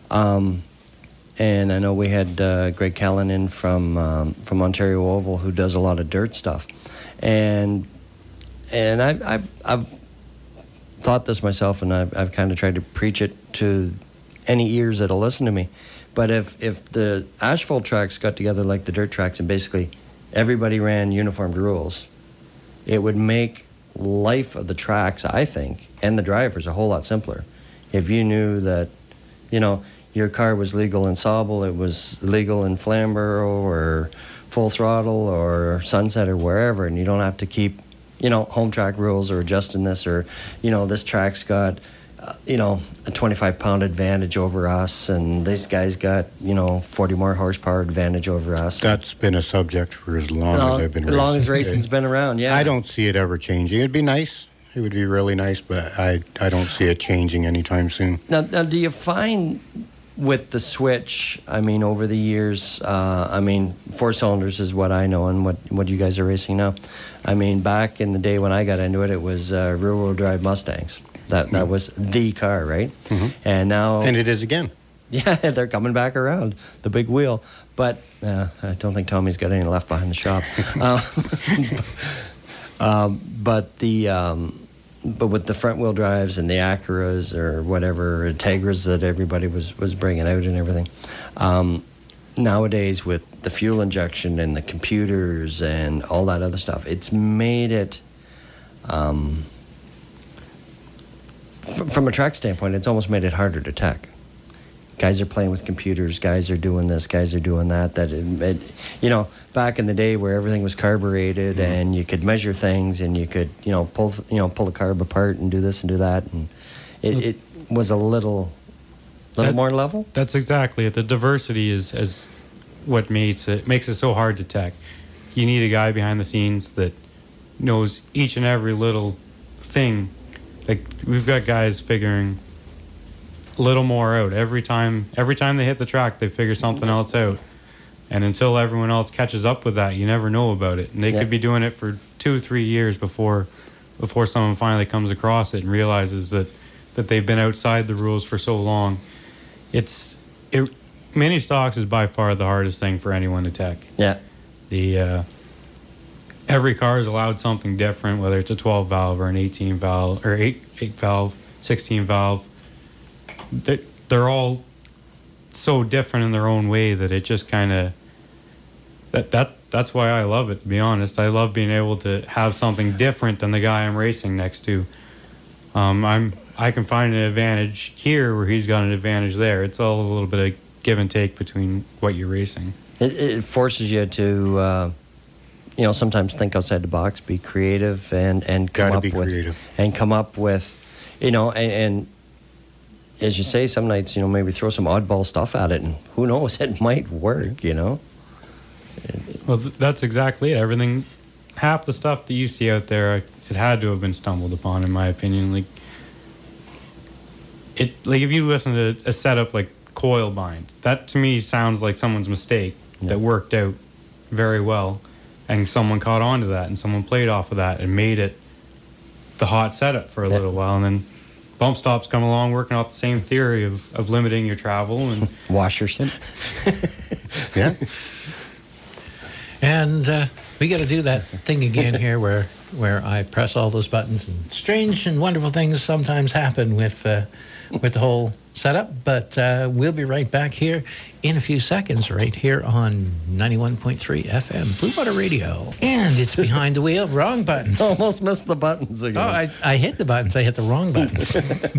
And I know we had Greg Callan in from Ontario Oval, who does a lot of dirt stuff, and I've thought this myself, and I've kind of tried to preach it to any ears that'll listen to me. But if the asphalt tracks got together like the dirt tracks, and basically everybody ran uniformed rules, it would make life of the tracks, I think, and the drivers a whole lot simpler. If you knew that, your car was legal in Sauble, it was legal in Flamborough or Full Throttle or Sunset or wherever, and you don't have to keep, home track rules or adjusting this, or, this track's got, a 25-pound advantage over us, and this guy's got, 40 more horsepower advantage over us. That's been a subject for as long as I've been racing. As long as racing's been around, yeah. I don't see it ever changing. It'd be nice. It would be really nice, but I don't see it changing anytime soon. Now, do you find with the switch, over the years, 4 cylinders is what I know and what you guys are racing now. Back in the day when I got into it, it was rear-wheel drive Mustangs. That was the car, right? Mm-hmm. And now... And it is again. Yeah, they're coming back around, the big wheel. But I don't think Tommy's got any left behind the shop. But with the front wheel drives and the Acuras or whatever, Tegras that everybody was bringing out and everything, nowadays with the fuel injection and the computers and all that other stuff, it's made it, from a track standpoint, it's almost made it harder to tech. Guys are playing with computers, guys are doing this, guys are doing that. Back in the day where everything was carbureted and you could measure things and you could, pull the carb apart and do this and do that, and it was a little more level. That's exactly it. The diversity is what makes it so hard to tech. You need a guy behind the scenes that knows each and every little thing. Like, we've got guys figuring a little more out every time they hit the track. They figure something else out, and until everyone else catches up with that, you never know about it. And they could be doing it for 2-3 years before someone finally comes across it and realizes that they've been outside the rules for so long. Mini stocks is by far the hardest thing for anyone to tech. Yeah. Every car is allowed something different, whether it's a 12 valve or an 18 valve or 8 valve, 16 valve. They're all so different in their own way that it just kind of that's why I love it, to be honest. I love being able to have something different than the guy I'm racing next to. I can find an advantage here where he's got an advantage there. It's all a little bit of give and take between what you're racing. It forces you to sometimes think outside the box, be creative, and come up with and as you say, some nights, maybe throw some oddball stuff at it, and who knows, it might work, Well, that's exactly it. Everything, half the stuff that you see out there, it had to have been stumbled upon, in my opinion. Like if you listen to a setup like coil bind, that to me sounds like someone's mistake that worked out very well, and someone caught on to that, and someone played off of that and made it the hot setup for a little while, and then bump stops come along working off the same theory of limiting your travel and Washerson. Yeah. And we got to do that thing again here where I press all those buttons, and strange and wonderful things sometimes happen with with the whole setup. But we'll be right back here in a few seconds, right here on 91.3 FM Blue Water Radio. And it's Behind the Wheel. Wrong buttons. Almost missed the buttons again. Oh, I hit the buttons. I hit the wrong buttons.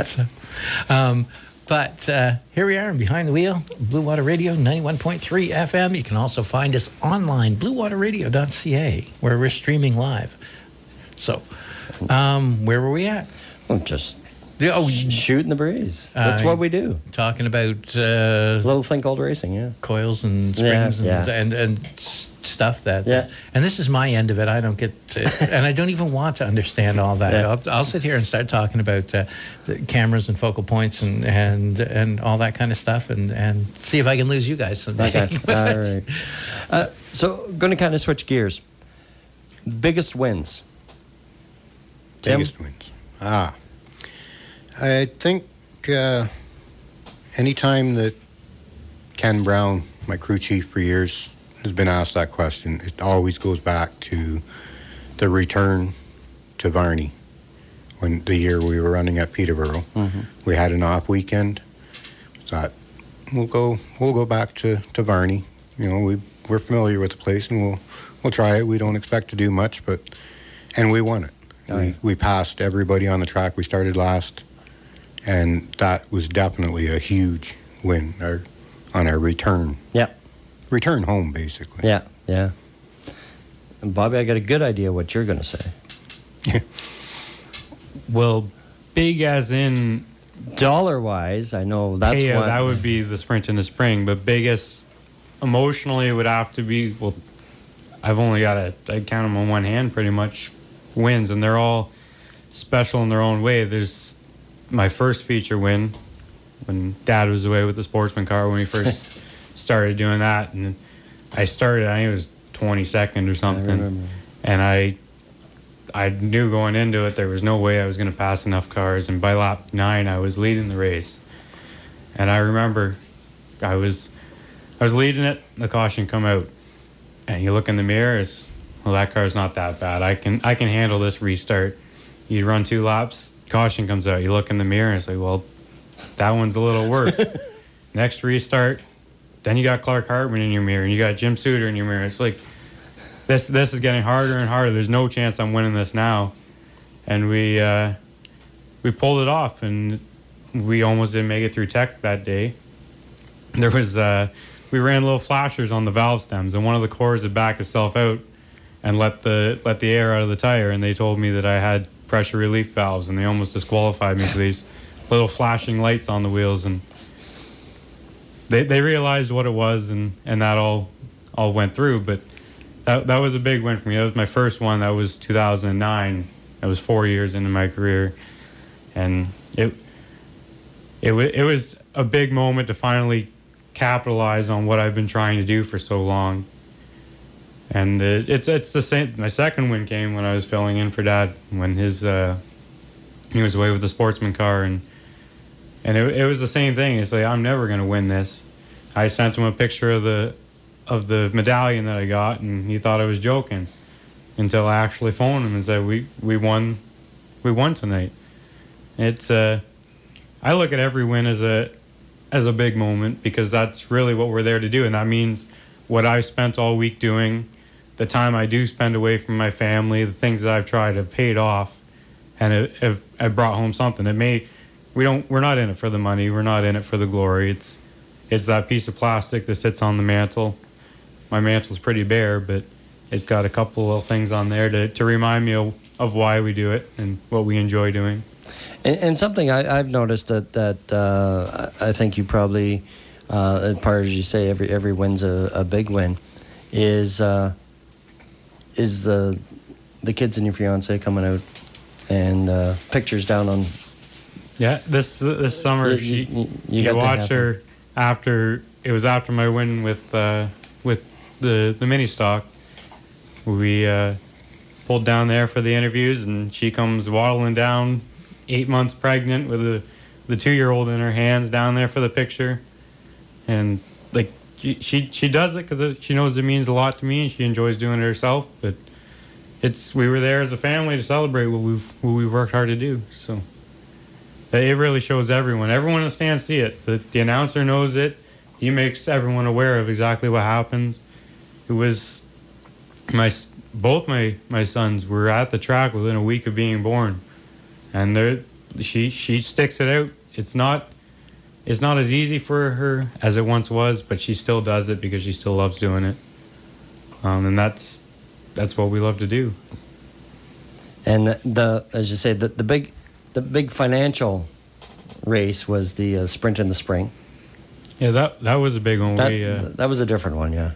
But here we are, Behind the Wheel, Blue Water Radio, 91.3 FM. You can also find us online, bluewaterradio.ca, where we're streaming live. So, where were we at? Well, just shooting the breeze. That's what we do. Talking about a little thing called racing, yeah. Coils and springs and stuff that. Yeah. And this is my end of it. I don't get to, and I don't even want to understand all that. Yeah. I'll sit here and start talking about the cameras and focal points and all that kind of stuff and see if I can lose you guys someday. Okay. All right. So, going to kind of switch gears. Biggest wins. Tim? Biggest wins. I think anytime that Ken Brown, my crew chief for years, has been asked that question, it always goes back to the return to Varney. When the year we were running at Peterborough, we had an off weekend. Thought we'll go back to Varney. You know, we're familiar with the place and we'll try it. We don't expect to do much, and we won it. We passed everybody on the track. We started last, and that was definitely a huge win on our return. Yeah. Return home, basically. Yeah, yeah. And Bobby, I got a good idea what you're going to say. Well, big as in dollar-wise, I know that's payout, one. that would be the sprint in the spring, but biggest emotionally would have to be, well, I've only got I count them on one hand pretty much, wins, and they're all special in their own way. There's my first feature win when Dad was away with the sportsman car when we first started doing that, and I think it was 22nd or something, and I knew going into it there was no way I was going to pass enough cars, and by lap 9 I was leading the race, and I remember I was leading it, the caution come out, and you look in the mirror, well, that car's not that bad. I can handle this restart. You run 2 laps, caution comes out. You look in the mirror and it's like, well, that one's a little worse. Next restart, then you got Clark Hartman in your mirror and you got Jim Suter in your mirror. It's like this is getting harder and harder. There's no chance I'm winning this now. And we pulled it off, and we almost didn't make it through tech that day. There was we ran little flashers on the valve stems, and one of the cores had backed itself out and let the air out of the tire, and they told me that I had pressure relief valves, and they almost disqualified me for these little flashing lights on the wheels, and they realized what it was, and that all went through. But that was a big win for me. That was my first one. That was 2009. That was 4 years into my career, and it was a big moment to finally capitalize on what I've been trying to do for so long. And it's the same. My second win came when I was filling in for Dad when he was away with the sportsman car, and it was the same thing. It's like, I'm never going to win this. I sent him a picture of the medallion that I got, and he thought I was joking until I actually phoned him and said we won tonight. It's I look at every win as a big moment, because that's really what we're there to do, and that means what I've spent all week doing, the time I do spend away from my family, the things that I've tried have paid off, and have brought home something. We're not in it for the money, we're not in it for the glory. It's that piece of plastic that sits on the mantle. My mantle's pretty bare, but it's got a couple of things on there to remind me of why we do it and what we enjoy doing. And something I've noticed that I think you probably, as part as you say, every win's a big win, is the kids and your fiance coming out and pictures down on. Yeah, this summer you watch her after my win with the mini stock. We pulled down there for the interviews, and she comes waddling down, 8 months pregnant, with the 2-year-old in her hands down there for the picture. And like she does it because she knows it means a lot to me, and she enjoys doing it herself. But we were there as a family to celebrate what we've worked hard to do. So It really shows everyone. Everyone in the stand see it. The announcer knows it. He makes everyone aware of exactly what happens. It was both my sons were at the track within a week of being born, and she sticks it out. It's not as easy for her as it once was, but she still does it because she still loves doing it. And that's what we love to do. And as you say, the big financial race was the sprint in the spring. Yeah, that was a big one. That was a different one, yeah.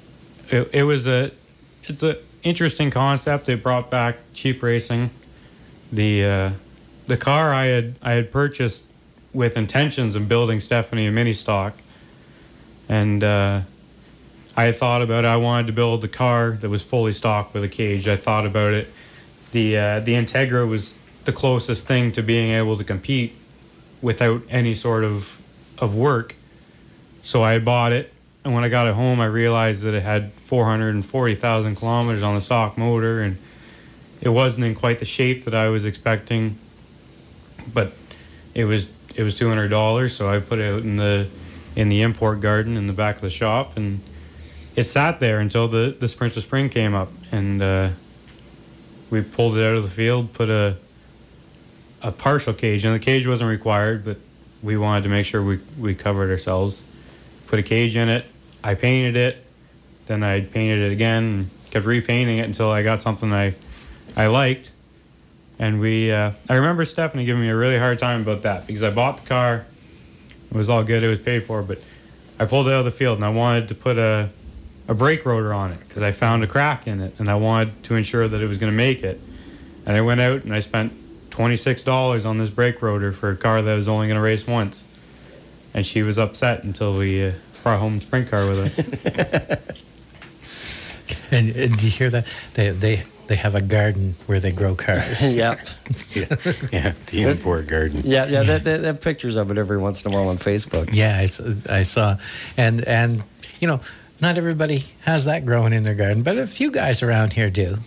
It's a interesting concept. It brought back cheap racing. The car I had purchased with intentions of building Stephanie a mini stock, and I thought about it. I wanted to build a car that was fully stocked with a cage. I thought about it. The Integra was the closest thing to being able to compete without any sort of work. So I bought it, and when I got it home, I realized that it had 440,000 kilometers on the stock motor, and it wasn't in quite the shape that I was expecting. But it was $200, so I put it out in the import garden in the back of the shop, and it sat there until the Sprint to Spring came up, and we pulled it out of the field, put a partial cage, and the cage wasn't required, but we wanted to make sure we covered ourselves. Put a cage in it. I painted it. Then I painted it again and kept repainting it until I got something I liked. And I remember Stephanie giving me a really hard time about that because I bought the car. It was all good. It was paid for. But I pulled it out of the field and I wanted to put a brake rotor on it because I found a crack in it and I wanted to ensure that it was going to make it. And I went out and I spent $26 on this brake rotor for a car that was only going to race once. And she was upset until we brought home the sprint car with us. And do you hear that? They have a garden where they grow cars. Yeah. Yeah, the import garden. Yeah. They have pictures of it every once in a while on Facebook. Yeah, I saw. And not everybody has that growing in their garden, but a few guys around here do.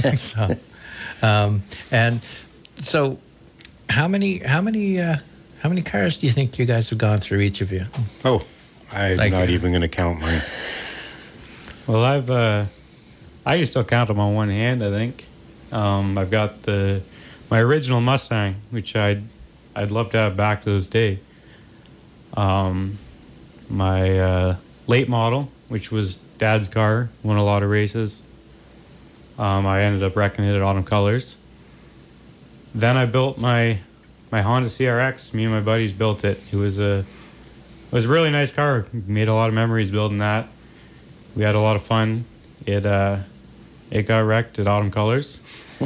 So how many cars do you think you guys have gone through, each of you? Oh, I'm not even going to count mine. Well, I can still count them on one hand, I think. I've got my original Mustang, which I'd love to have back to this day. My late model, which was Dad's car, won a lot of races. I ended up wrecking it at Autumn Colors. Then I built my Honda CRX. Me and my buddies built it. It was a really nice car. We made a lot of memories building that. We had a lot of fun. It got wrecked at Autumn Colors.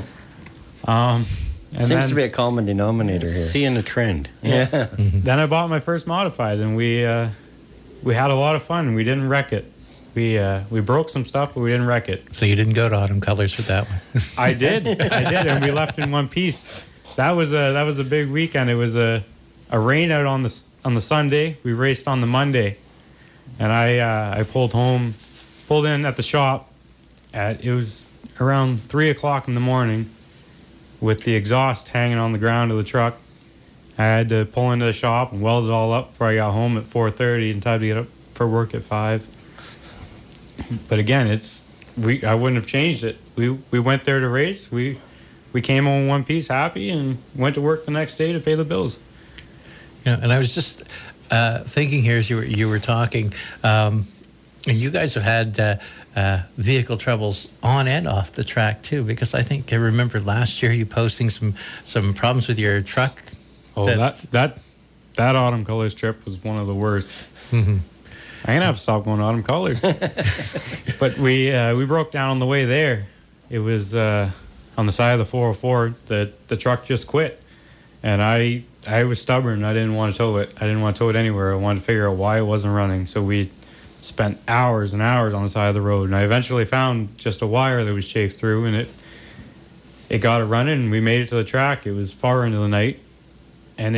Seems to be a common denominator here. Seeing a trend. Yeah. Then I bought my first modified, and we had a lot of fun. We didn't wreck it. We broke some stuff, but we didn't wreck it. So you didn't go to Autumn Colors with that one? I did, and we left in one piece. That was a big weekend. It was a rain out on the Sunday. We raced on the Monday, and I pulled in at the shop. It was around 3:00 in the morning, with the exhaust hanging on the ground of the truck. I had to pull into the shop and weld it all up before I got home at 4:30 in time to get up for work at 5. But again, I wouldn't have changed it. We went there to race. We came home in one piece happy and went to work the next day to pay the bills. Yeah, and I was just thinking here as you were talking, you guys have had vehicle troubles on and off the track too, because I think I remember last year you posting some problems with your truck. Oh, that Autumn Colors trip was one of the worst. Mm-hmm. I'm gonna have to stop going to Autumn Colors. But we broke down on the way there. It was on the side of the 404. The truck just quit, and I was stubborn. I didn't want to tow it. I didn't want to tow it anywhere. I wanted to figure out why it wasn't running. So we spent hours and hours on the side of the road, and I eventually found just a wire that was chafed through, and it got it running, and we made it to the track. It was far into the night, and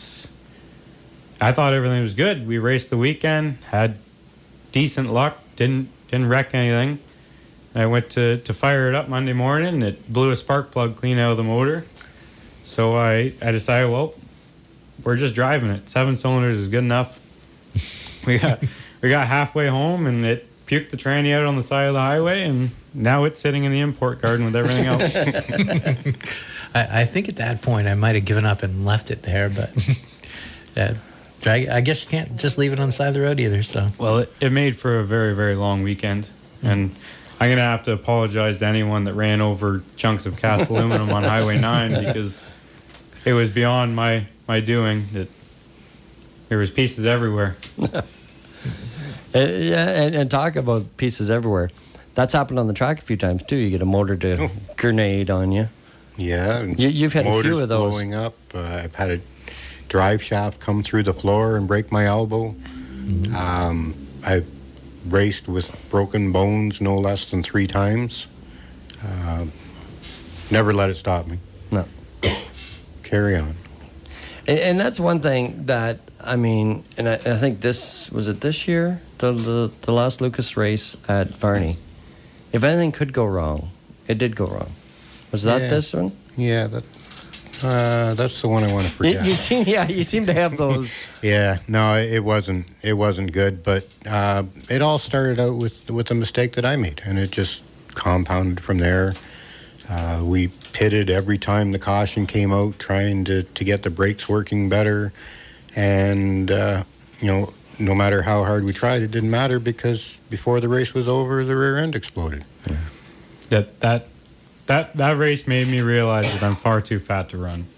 I thought everything was good. We raced the weekend, had decent luck, didn't wreck anything. I went to fire it up Monday morning, and it blew a spark plug clean out of the motor. So I decided, well, we're just driving it. 7 cylinders is good enough. We got halfway home, and it puked the tranny out on the side of the highway, and now it's sitting in the import garden with everything else. I think at that point I might have given up and left it there, but I guess you can't just leave it on the side of the road either. So well, it made for a very, very long weekend, and I'm gonna have to apologize to anyone that ran over chunks of cast aluminum on Highway 9 because it was beyond my doing. That there was pieces everywhere. Yeah, and talk about pieces everywhere. That's happened on the track a few times too. You get a motor to grenade on you. Yeah, you've had a few of those blowing up. I've had a drive shaft come through the floor and break my elbow. I've raced with broken bones no less than 3 times. Never let it stop me. No. Carry on. And that's one thing that, I mean, and I think this year, the last Lucas race at Varney. If anything could go wrong, it did go wrong. Was that this one? Yeah, that's the one I want to forget. You seem to have those. Yeah, no, it wasn't good, but it all started out with a mistake that I made, and it just compounded from there. We pitted every time the caution came out, trying to get the brakes working better, and no matter how hard we tried, it didn't matter because before the race was over, the rear end exploded. Yeah. That race made me realize that I'm far too fat to run.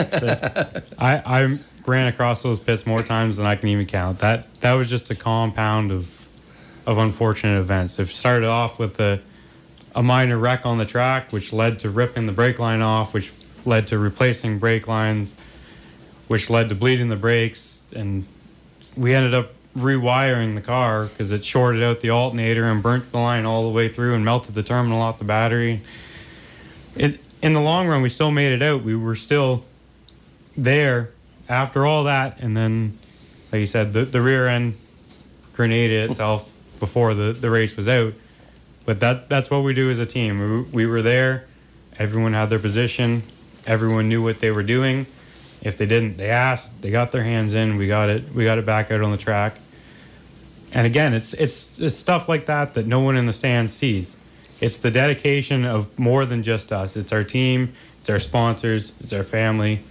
I ran across those pits more times than I can even count. That was just a compound of unfortunate events. It started off with a minor wreck on the track, which led to ripping the brake line off, which led to replacing brake lines, which led to bleeding the brakes, and we ended up rewiring the car because it shorted out the alternator and burnt the line all the way through and melted the terminal off the battery. In the long run, we still made it out. We were still there after all that, and then, like you said, the rear end grenaded itself before the race was out. But that's what we do as a team. We were there. Everyone had their position. Everyone knew what they were doing. If they didn't, they asked. They got their hands in. We got it back out on the track. And again, it's stuff like that no one in the stands sees. It's the dedication of more than just us. It's our team. It's our sponsors. It's our family.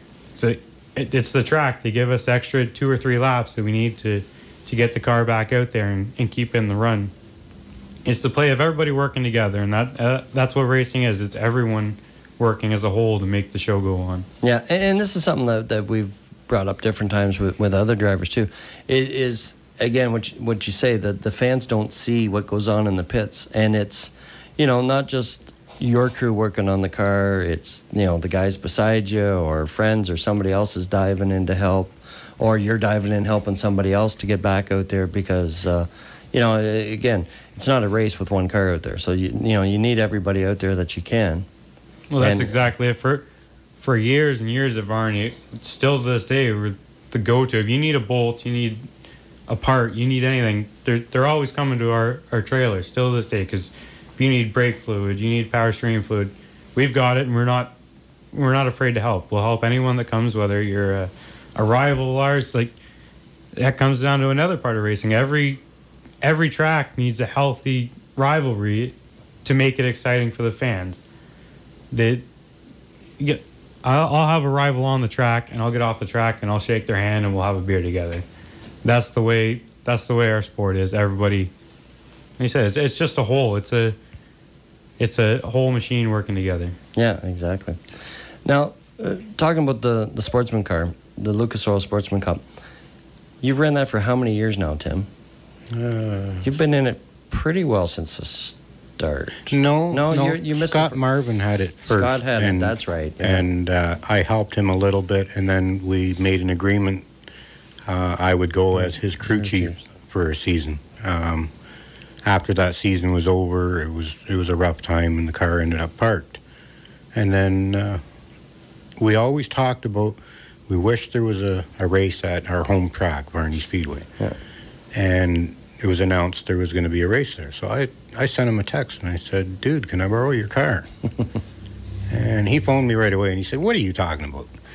It's the track. They give us extra 2 or 3 laps that we need to get the car back out there and keep in the run. It's the play of everybody working together, and that's what racing is. It's everyone working as a whole to make the show go on. Yeah, and this is something that we've brought up different times with other drivers too. It is, again, what you say, that the fans don't see what goes on in the pits, and it's, not just your crew working on the car. It's, the guys beside you or friends or somebody else is diving in to help, or you're diving in helping somebody else to get back out there because, again, it's not a race with one car out there. So, you need everybody out there that you can. Well, that's exactly it. For years and years at Varney, still to this day, we're the go-to. If you need a bolt, you need a part, you need anything, they're always coming to our trailer still to this day, because if you need brake fluid, you need power steering fluid, we've got it, and we're not afraid to help. We'll help anyone that comes, whether you're a rival of ours. Like, that comes down to another part of racing. Every track needs a healthy rivalry to make it exciting for the fans. I'll have a rival on the track, and I'll get off the track, and I'll shake their hand, and we'll have a beer together. That's the way our sport is. Everybody, like you said, it's just a whole. It's a whole machine working together. Yeah, exactly. Now, talking about the sportsman car, the Lucas Oil Sportsman Cup, you've ran that for how many years now, Tim? You've been in it pretty well since the start. No. You missed Scott Marvin had it first. Scott had it, that's right. Yeah. And I helped him a little bit, and then we made an agreement. I would go as his crew chief for a season. After that season was over, it was a rough time, and the car ended up parked. And then we always talked about, we wished there was a race at our home track, Varney Speedway. Yeah. And it was announced there was going to be a race there. So I sent him a text, and I said, dude, can I borrow your car? And he phoned me right away, and he said, what are you talking about?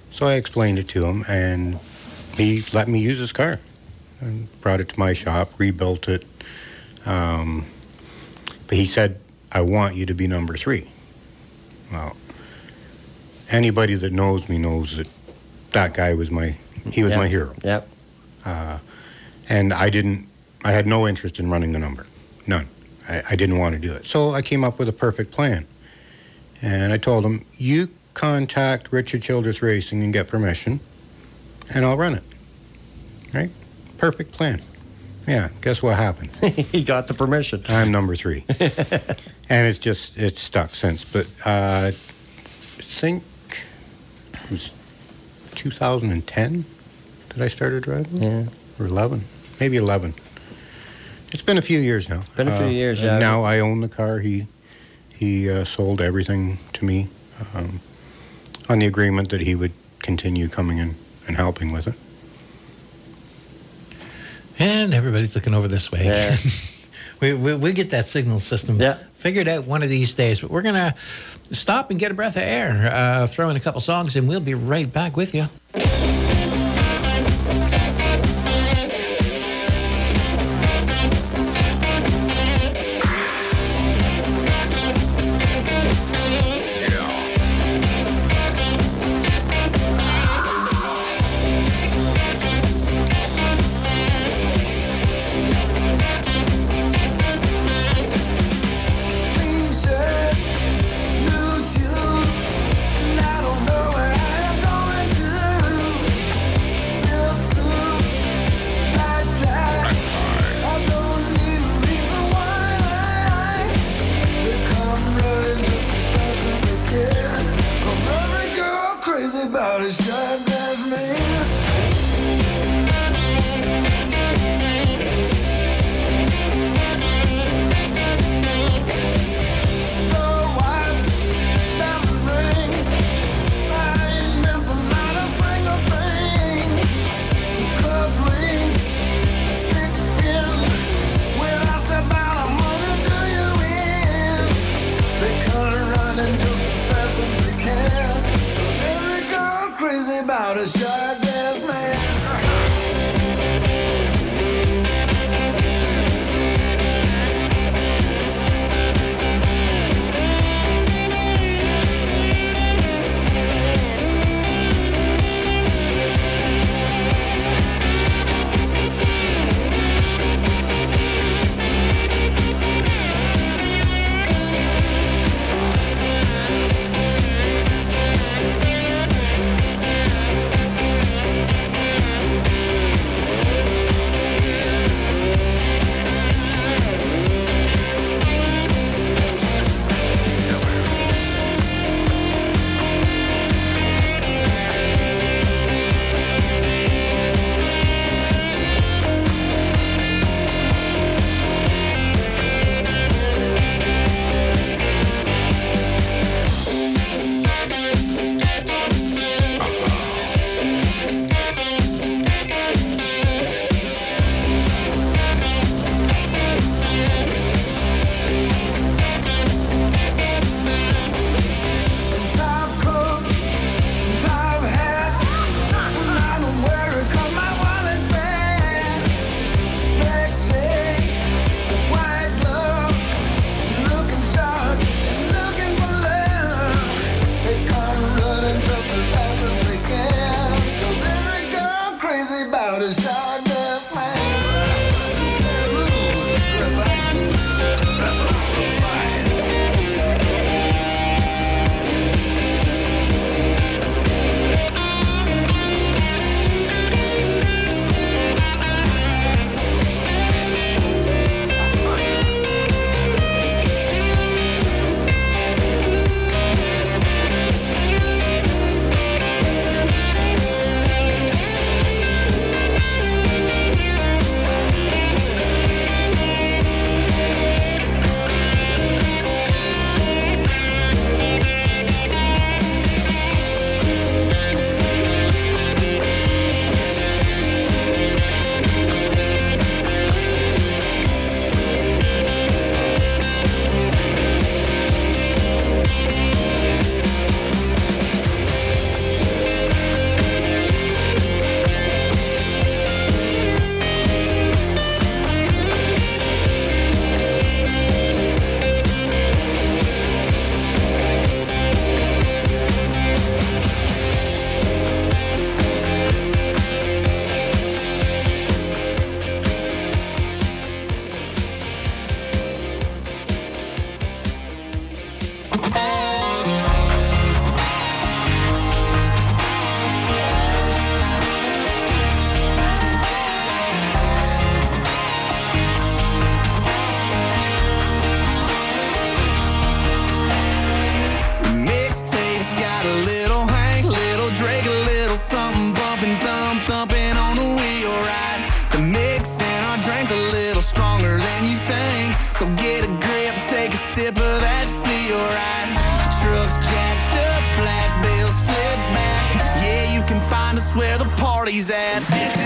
So I explained it to him, and he let me use his car and brought it to my shop, rebuilt it. But he said, I want you to be number 3. Well, anybody that knows me knows that guy was my hero. Yep. And I had no interest in running the number. None. I didn't want to do it. So I came up with a perfect plan. And I told him, you contact Richard Childress Racing and get permission, and I'll run it. Right? Perfect plan. Yeah, guess what happened? He got the permission. I'm number 3. And it's stuck since. But I think it was 2010 that I started driving? Yeah. Or 11. Maybe 11. It's been a few years now. Been a few years, yeah. Now I own the car. He sold everything to me on the agreement that he would continue coming in and helping with it. And everybody's looking over this way. Yeah. we get that signal system figured out one of these days. But we're going to stop and get a breath of air, throw in a couple songs, and we'll be right back with you.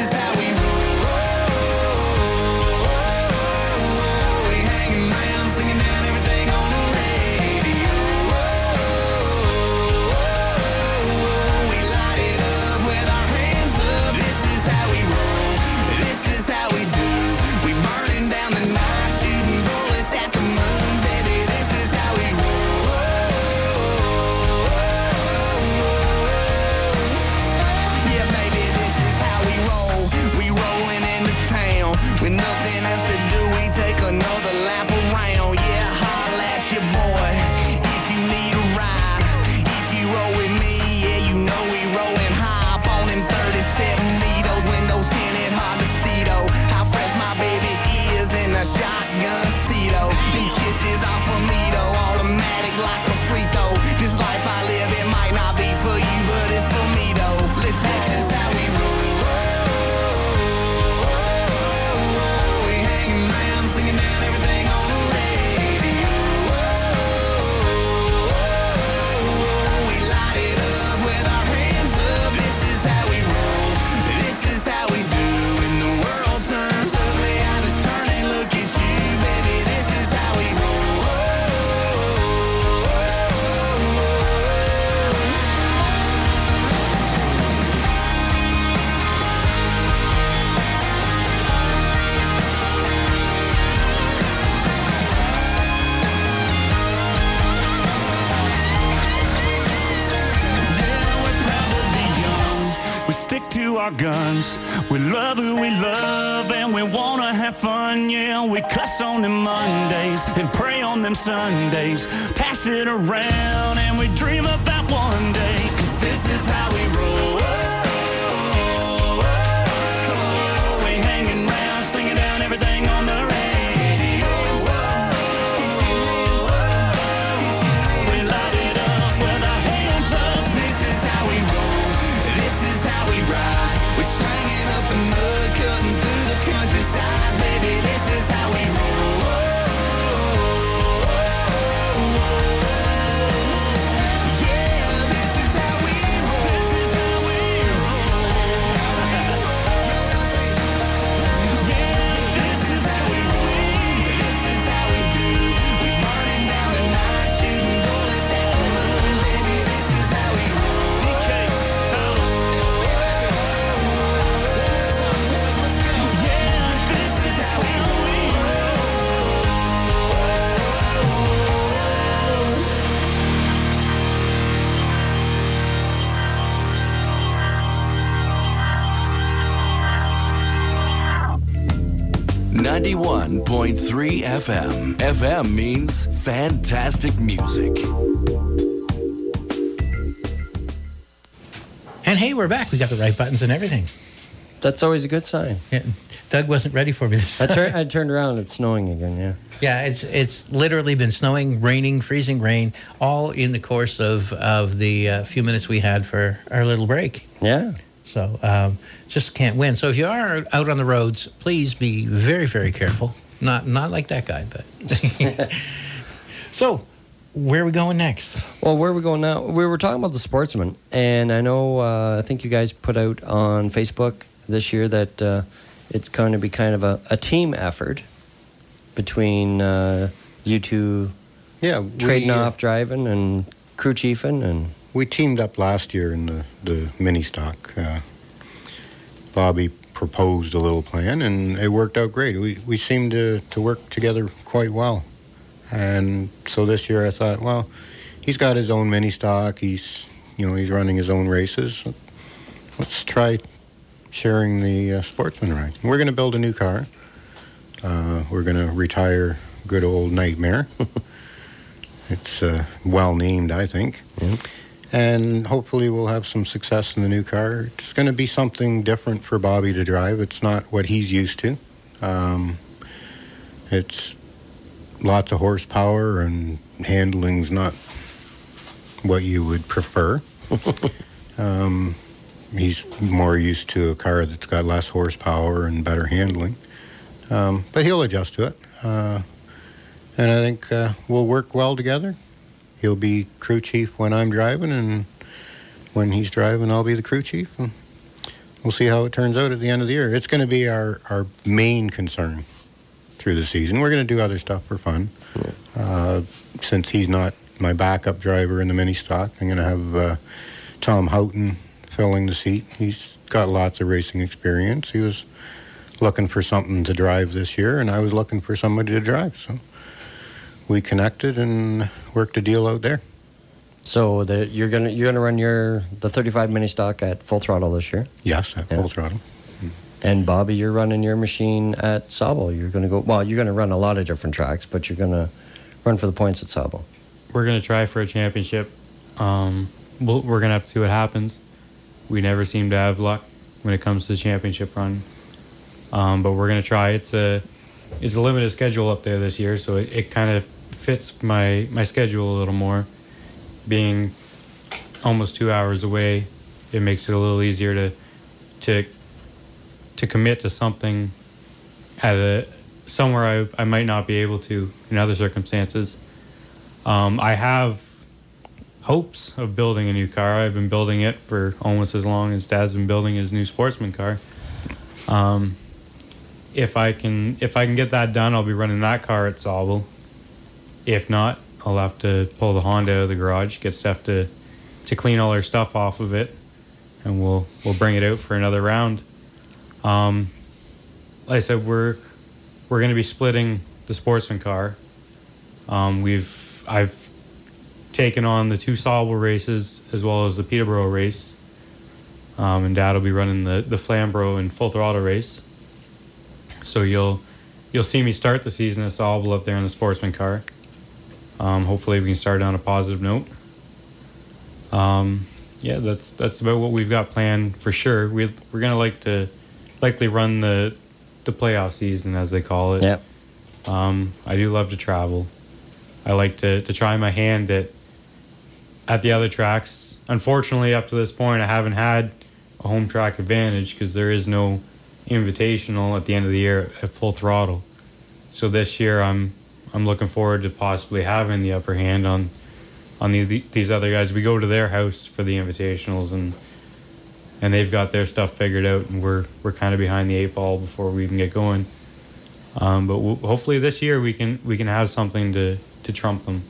is how we roll. We hanging around, singing out everything on the radio. We light it up with our hands up. This is how we roll. This is how we do. We burning down the night, shooting bullets at the moon, baby. This is how we roll. Yeah, baby, this is how we roll. We rolling into town with nothing else to do. We take another lap around. Yeah, holla at your boy if you need a ride. If you roll with me, yeah, you know we rolling high. Up on them 37 needles, windows tinted, hard to see though. How fresh my baby is in a shotgun seat though. Them kisses off of me though, automatic like a free throw. This life I live, it might not be for you, but it's for me though. This is how we roll. We hanging around, singing out everything on the radio. We light it up with our hands up. This is how we roll. This is how we do. When the world turns ugly, I just turn and look at you, baby. This is how we roll. We stick to our guns. We love who we love and we wanna have fun. Yeah, we cuss on them Mondays and pray on them Sundays. Pass it around and we dream about one day. 'Cause this is how we roll. We hanging around, singing down everything on the radio. We light it up with our hands up. This is how we roll. This is how we ride. We're slanging up the mud, cutting through the countryside, baby. This is how we roll. Yeah, this is how we roll. This is how we roll. Yeah, this is how we roll. This is how we do. We burning down the night, shooting bullets at the moon, baby. This is how we roll. Okay, Tom. Yeah, this is how we roll. .3 FM. FM means fantastic music. And hey, we're back. We got the right buttons and everything. That's always a good sign. Yeah, Doug wasn't ready for me this I, time. I turned around. It's snowing again. Yeah. Yeah, it's literally been snowing, raining, freezing rain, all in the course of the few minutes we had for our little break. Yeah. So just can't win. So if you are out on the roads, please be very, very careful. Not like that guy, but. So where are we going next? Well, where are we going now? We were talking about the Sportsman, and I know I think you guys put out on Facebook this year that it's going to be kind of a team effort between you two, trading off driving and crew chiefing and. We teamed up last year in the mini stock. Bobby proposed a little plan, and it worked out great. We seemed to work together quite well. And so this year I thought, well, he's got his own mini stock. He's running his own races. Let's try sharing the Sportsman ride. We're going to build a new car. We're going to retire good old Nightmare. It's well named, I think. Yeah. And hopefully we'll have some success in the new car. It's going to be something different for Bobby to drive. It's not what he's used to. It's lots of horsepower, and handling's not what you would prefer. He's more used to a car that's got less horsepower and better handling. But he'll adjust to it. And I think we'll work well together. He'll be crew chief when I'm driving, and when he's driving, I'll be the crew chief. And we'll see how it turns out at the end of the year. It's going to be our main concern through the season. We're going to do other stuff for fun. Since he's not my backup driver in the mini stock, I'm going to have Tom Houghton filling the seat. He's got lots of racing experience. He was looking for something to drive this year, and I was looking for somebody to drive. So we connected and worked a deal out there. So you're gonna run the 35 mini stock at full throttle this year? Yes, at full throttle. And Bobby, you're running your machine at Sauble. You're going to go. Well, you're going to run a lot of different tracks, but you're going to run for the points at Sauble. We're going to try for a championship. We're going to have to see what happens. We never seem to have luck when it comes to the championship run, but we're going to try. It's a limited schedule up there this year, so it kind of fits my schedule a little more. Being almost 2 hours away, it makes it a little easier to commit to something at somewhere I might not be able to in other circumstances. I have hopes of building a new car. I've been building it for almost as long as Dad's been building his new sportsman car. If I can get that done, I'll be running that car at Sauble. If not, I'll have to pull the Honda out of the garage, get Steph to clean all our stuff off of it, and we'll bring it out for another round. Like I said, we're going to be splitting the sportsman car. I've taken on the 2 Sauble races as well as the Peterborough race, and Dad will be running the Flamborough and full throttle race. So you'll see me start the season at Sauble up there in the sportsman car. Hopefully we can start on a positive note. Yeah, that's about what we've got planned for sure. We're gonna likely run the playoff season, as they call it. Yep. I do love to travel. I like to try my hand at the other tracks. Unfortunately, up to this point, I haven't had a home track advantage because there is no invitational at the end of the year at full throttle. So this year, I'm looking forward to possibly having the upper hand on these other guys. We go to their house for the invitationals, and they've got their stuff figured out, and we're kind of behind the 8 ball before we can get going. But hopefully this year we can have something to trump them.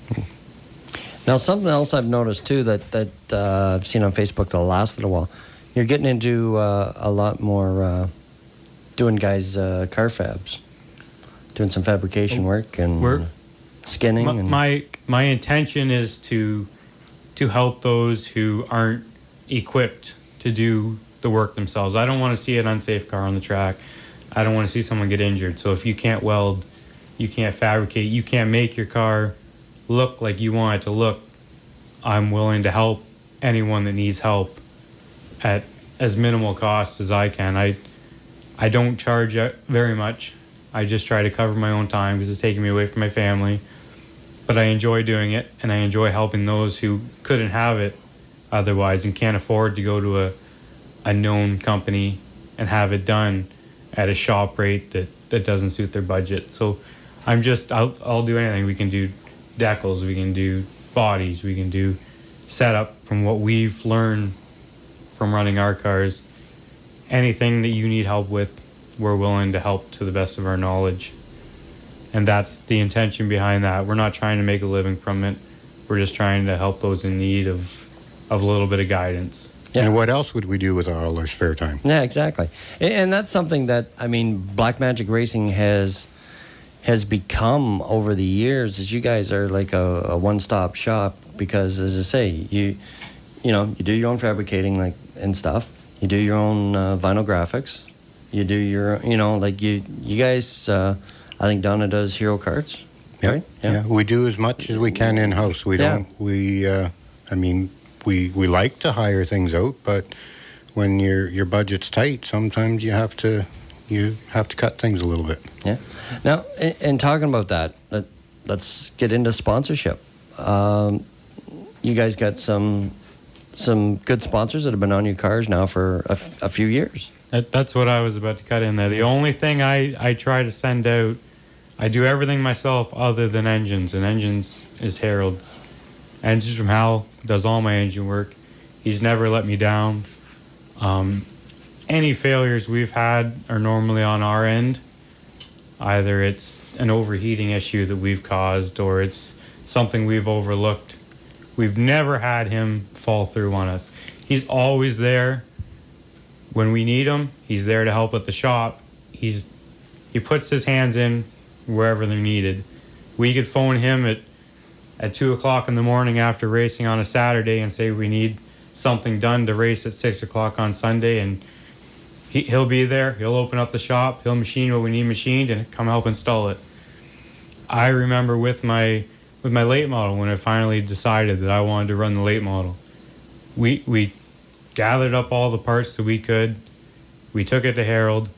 Now, something else I've noticed too that I've seen on Facebook the last little while, you're getting into a lot more doing guys car fabs, doing some fabrication work and skinning. My intention is to help those who aren't equipped to do the work themselves. I don't want to see an unsafe car on the track. I don't want to see someone get injured. So if you can't weld, you can't fabricate, you can't make your car look like you want it to look, I'm willing to help anyone that needs help at as minimal cost as I can. I don't charge very much. I just try to cover my own time because it's taking me away from my family. But I enjoy doing it, and I enjoy helping those who couldn't have it otherwise and can't afford to go to a known company and have it done at a shop rate that doesn't suit their budget. So I'll do anything. We can do decals, we can do bodies, we can do setup from what we've learned from running our cars. Anything that you need help with, we're willing to help to the best of our knowledge. And that's the intention behind that. We're not trying to make a living from it. We're just trying to help those in need of a little bit of guidance. Yeah. And what else would we do with all our spare time? Yeah, exactly. And that's something that, I mean, Black Magic Racing has become over the years, is you guys are like a one-stop shop because, as I say, you do your own fabricating and stuff. You do your own vinyl graphics. You do your, you guys, I think Donna does Hero Carts, right? Yeah, we do as much as we can in-house. We don't, we like to hire things out, but when your budget's tight, sometimes you have to cut things a little bit. Yeah. Now, in talking about that, let's get into sponsorship. You guys got some good sponsors that have been on your cars now for a few years. That's what I was about to cut in there. The only thing I try to send out, I do everything myself other than engines, and engines is Harold's. Engines from Hal does all my engine work. He's never let me down. any failures we've had are normally on our end. Either it's an overheating issue that we've caused, or it's something we've overlooked. We've never had him fall through on us. He's always there when we need him. He's there to help at the shop. He puts his hands in wherever they're needed. We could phone him at 2 o'clock in the morning after racing on a Saturday and say we need something done to race at 6 o'clock on Sunday, and he'll be there. He'll open up the shop. He'll machine what we need machined and come help install it. I remember with my late model, when I finally decided that I wanted to run the late model, we gathered up all the parts that we could. We took it to Harold.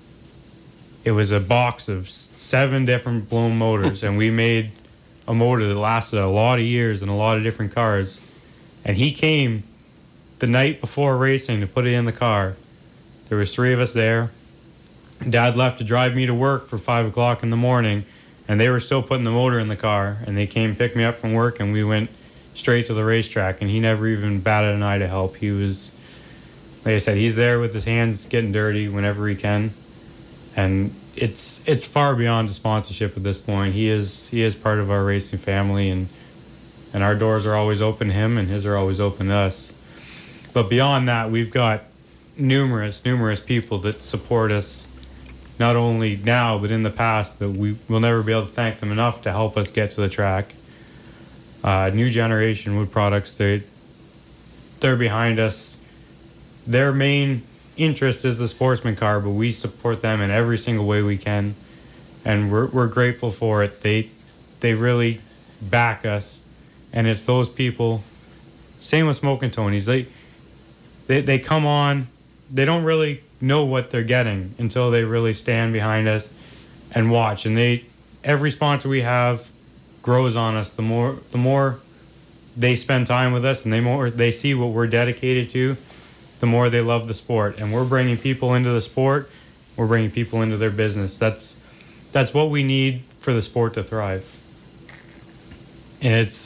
It was a box of 7 different blown motors, and we made a motor that lasted a lot of years in a lot of different cars. And he came the night before racing to put it in the car. There was 3 of us there. Dad left to drive me to work for 5 o'clock in the morning, and they were still putting the motor in the car. And they came pick me up from work, and we went straight to the racetrack. And he never even batted an eye to help. He was, like I said, he's there with his hands getting dirty whenever he can. And it's far beyond a sponsorship at this point. He is part of our racing family, and our doors are always open to him, and his are always open to us. But beyond that, we've got numerous people that support us, not only now but in the past, that we will never be able to thank them enough to help us get to the track. New Generation Wood Products, they're behind us. Their main interest is the sportsman car, but we support them in every single way we can, and we're grateful for it. They really back us, and it's those people. Same with Smoke and Tony's. They come on. They don't really know what they're getting until they really stand behind us and watch. And every sponsor we have grows on us. The more they spend time with us, and the more they see what we're dedicated to, the more they love the sport. And we're bringing people into the sport. We're bringing people into their business. That's what we need for the sport to thrive. And it's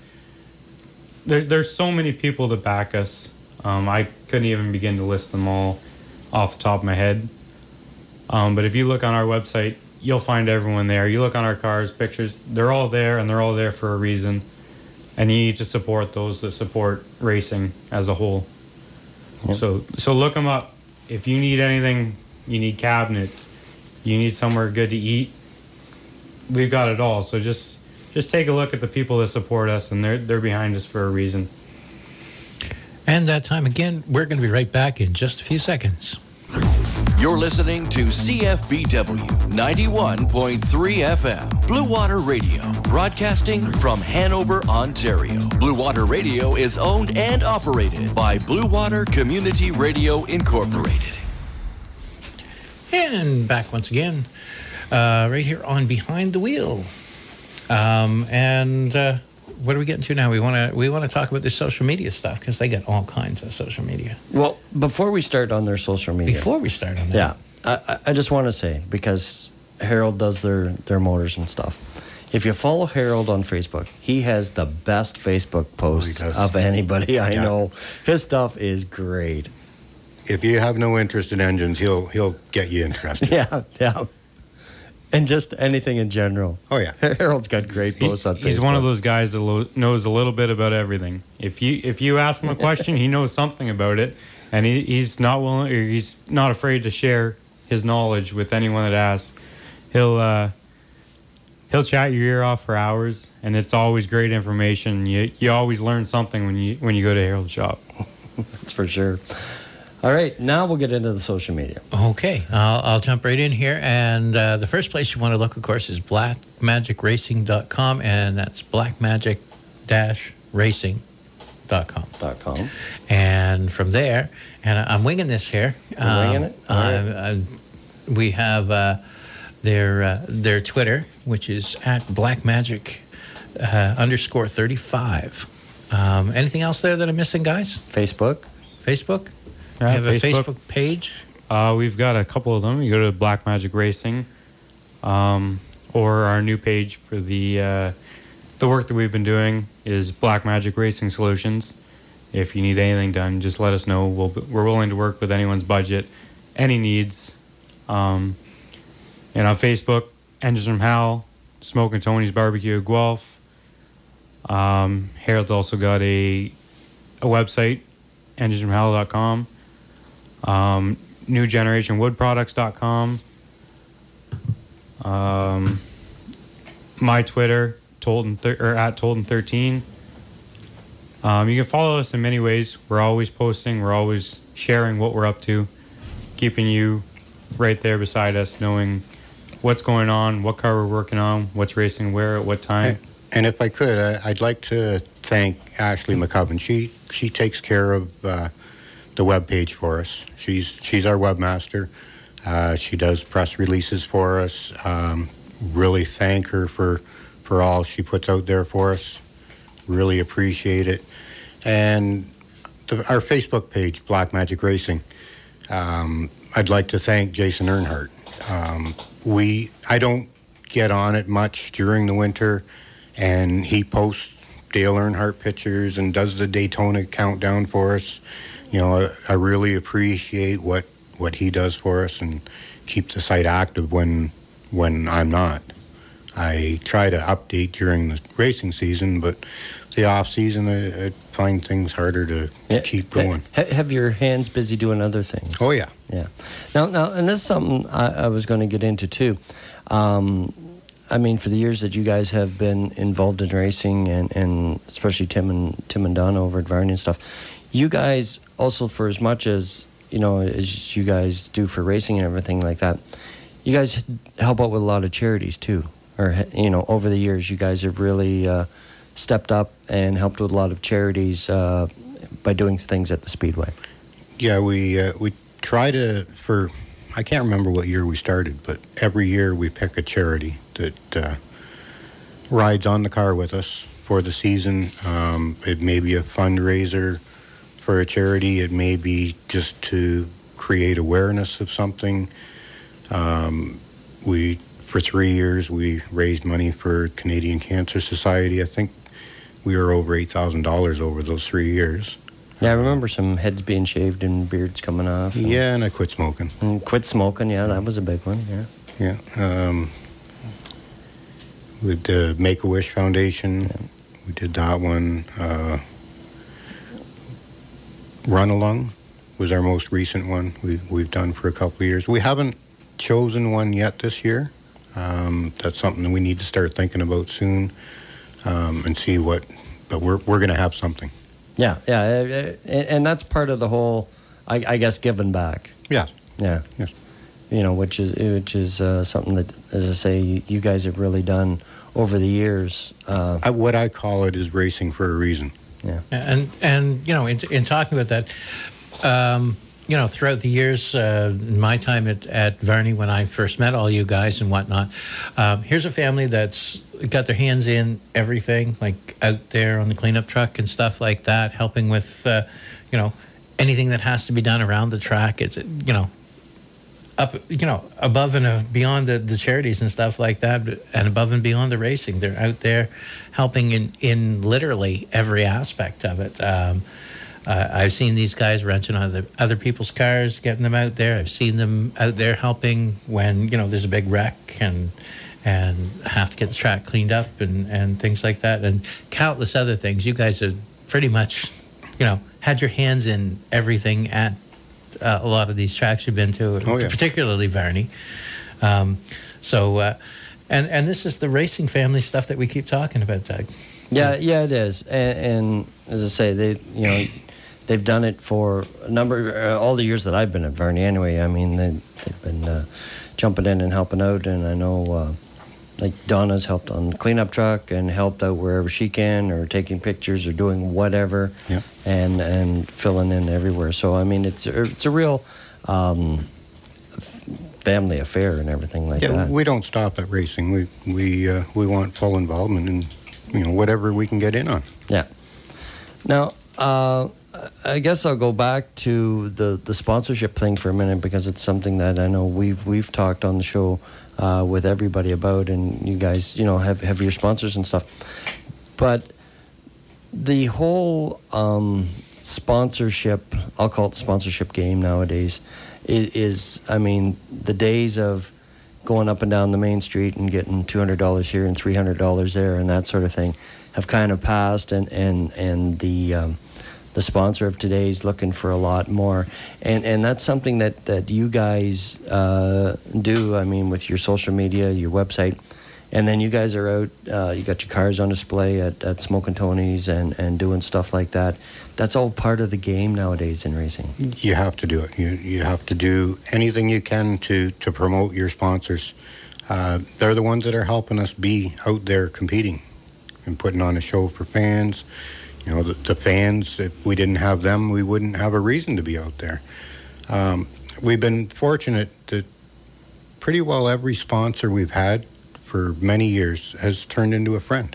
there's so many people that back us. I couldn't even begin to list them all off the top of my head. But if you look on our website, you'll find everyone there. You look on our cars, pictures, they're all there, and they're all there for a reason. And you need to support those that support racing as a whole. Yep. So look them up. If you need anything, you need cabinets, you need somewhere good to eat, we've got it all. So just take a look at the people that support us, and they're behind us for a reason. And that time again, we're going to be right back in just a few seconds. You're listening to CFBW 91.3 FM, Blue Water Radio, broadcasting from Hanover, Ontario. Blue Water Radio is owned and operated by Blue Water Community Radio Incorporated. And back once again, right here on Behind the Wheel. What are we getting to now? We want to talk about the social media stuff, because they got all kinds of social media. Well, before we start on their social media. Before we start on that. Yeah, I just want to say, because Harold does their motors and stuff. If you follow Harold on Facebook, he has the best Facebook posts of anybody I know. His stuff is great. If you have no interest in engines, he'll get you interested. Yeah. And just anything in general. Oh, yeah. Harold's got great posts on Facebook. He's one of those guys that knows a little bit about everything. If you ask him a question, he knows something about it, and he's not willing, or he's not afraid to share his knowledge with anyone that asks. He'll chat your ear off for hours, and it's always great information. You always learn something when you go to Harold's shop. That's for sure. All right, now we'll get into the social media. Okay, I'll jump right in here. And the first place you want to look, of course, is blackmagicracing.com, and that's blackmagic-racing.com. And from there, and I'm winging this here. You're winging it? Right. We have their Twitter, which is at blackmagic_35. Anything else there that I'm missing, guys? Facebook. We have a Facebook page. We've got a couple of them. You go to Black Magic Racing, or our new page for the work that we've been doing is Black Magic Racing Solutions. If you need anything done, just let us know. We're willing to work with anyone's budget, any needs. And on Facebook, Engines from Hal, Smoking Tony's Barbecue at Guelph. Harold's also got a website, enginesfromhal.com. NewGenerationWoodProducts.com. My Twitter, at Tolton13. You can follow us in many ways. We're always posting. We're always sharing what we're up to, keeping you right there beside us, knowing what's going on, what car we're working on, what's racing where, at what time. And if I could, I'd like to thank Ashley McCubbin. She takes care of the webpage for us. She's our webmaster. She does press releases for us. Really thank her for all she puts out there for us. Really appreciate it. And our Facebook page, Black Magic Racing, I'd like to thank Jason Earnhardt. I don't get on it much during the winter, and he posts Dale Earnhardt pictures and does the Daytona countdown for us. You know, I really appreciate what he does for us and keep the site active when I'm not. I try to update during the racing season, but the off season I find things harder to keep going. Have your hands busy doing other things? Oh yeah. Yeah. Now, and this is something I was going to get into too. I mean, for the years that you guys have been involved in racing, and especially Tim and Donna over at Varney and stuff, you guys also, for as much as as you guys do for racing and everything like that, you guys help out with a lot of charities too. Or over the years, you guys have really stepped up and helped with a lot of charities by doing things at the Speedway. Yeah, we try to, I can't remember what year we started, but every year we pick a charity that rides on the car with us for the season. It may be a fundraiser for a charity. It may be just to create awareness of something. For 3 years, we raised money for Canadian Cancer Society. I think we were over $8,000 over those 3 years. Yeah, I remember some heads being shaved and beards coming off. Yeah, and I quit smoking. Yeah, that was a big one, yeah. Yeah. With the Make-A-Wish Foundation, we did that one. Run Along was our most recent one we've done for a couple of years. We haven't chosen one yet this year. That's something that we need to start thinking about soon, and see but we're going to have something. Yeah, and that's part of the whole, I guess, giving back. Yeah. Yeah. Yes. Which is something that, as I say, you guys have really done over the years. What I call it is racing for a reason. Yeah. And in talking about that, throughout the years, my time at Varney, when I first met all you guys and whatnot, here's a family that's got their hands in everything, like out there on the cleanup truck and stuff like that, helping with, anything that has to be done around the track. It's, up, above and beyond the charities and stuff like that, and above and beyond the racing. They're out there helping in literally every aspect of it. I've seen these guys wrenching on other people's cars, getting them out there. I've seen them out there helping when, there's a big wreck and have to get the track cleaned up and things like that, and countless other things. You guys have pretty much, had your hands in everything at a lot of these tracks you've been to, particularly Varney. And this is the racing family stuff that we keep talking about, Doug. Yeah, it is. And as I say, they've done it for a number, all the years that I've been at Varney anyway. I mean, they've been jumping in and helping out, and I know like Donna's helped on the cleanup truck and helped out wherever she can, or taking pictures or doing whatever, and filling in everywhere. So I mean, it's a real family affair and everything like that. Yeah, we don't stop at racing. We want full involvement in whatever we can get in on. Yeah. Now, I guess I'll go back to the sponsorship thing for a minute, because it's something that I know we've talked on the show with everybody about, and you guys, have your sponsors and stuff. But the whole sponsorship, I'll call it the sponsorship game nowadays, is I mean, the days of going up and down the main street and getting $200 here and $300 there and that sort of thing have kind of passed, and the sponsor of today's looking for a lot more, and that's something that you guys do. I mean, with your social media, your website, and then you guys are out. You got your cars on display at Smokin' Tony's and doing stuff like that. That's all part of the game nowadays in racing. You have to do it. You have to do anything you can to promote your sponsors. They're the ones that are helping us be out there competing and putting on a show for fans. You know, the fans, if we didn't have them, we wouldn't have a reason to be out there. We've been fortunate that pretty well every sponsor we've had for many years has turned into a friend.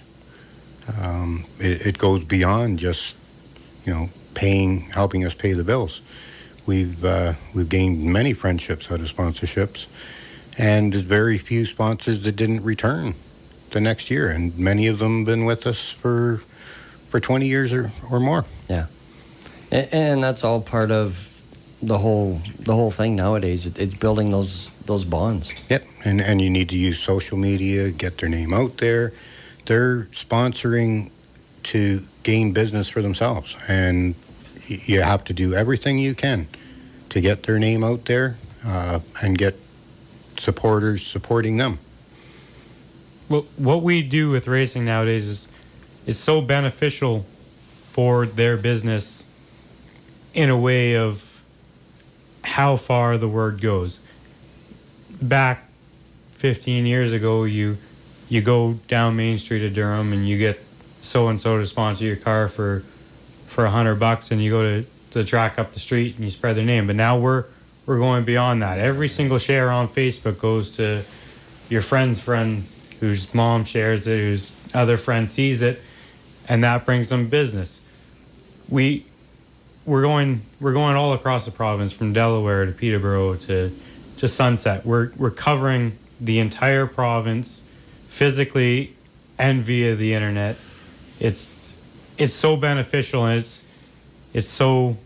It goes beyond just, helping us pay the bills. We've gained many friendships out of sponsorships, and there's very few sponsors that didn't return the next year, and many of them have been with us for 20 years or more. Yeah, and that's all part of the whole thing nowadays. It's building those bonds. Yep, and you need to use social media, get their name out there. They're sponsoring to gain business for themselves, and you have to do everything you can to get their name out there and get supporters supporting them. Well, what we do with racing nowadays is it's so beneficial for their business in a way of how far the word goes. Back 15 years ago, you go down Main Street of Durham and you get so-and-so to sponsor your car for $100, and you go to the track up the street and you spread their name. But now we're going beyond that. Every single share on Facebook goes to your friend's friend, whose mom shares it, whose other friend sees it, and that brings them business. We're going all across the province, from Delaware to Peterborough to Sunset. We're covering the entire province physically and via the internet. It's so beneficial, and it's so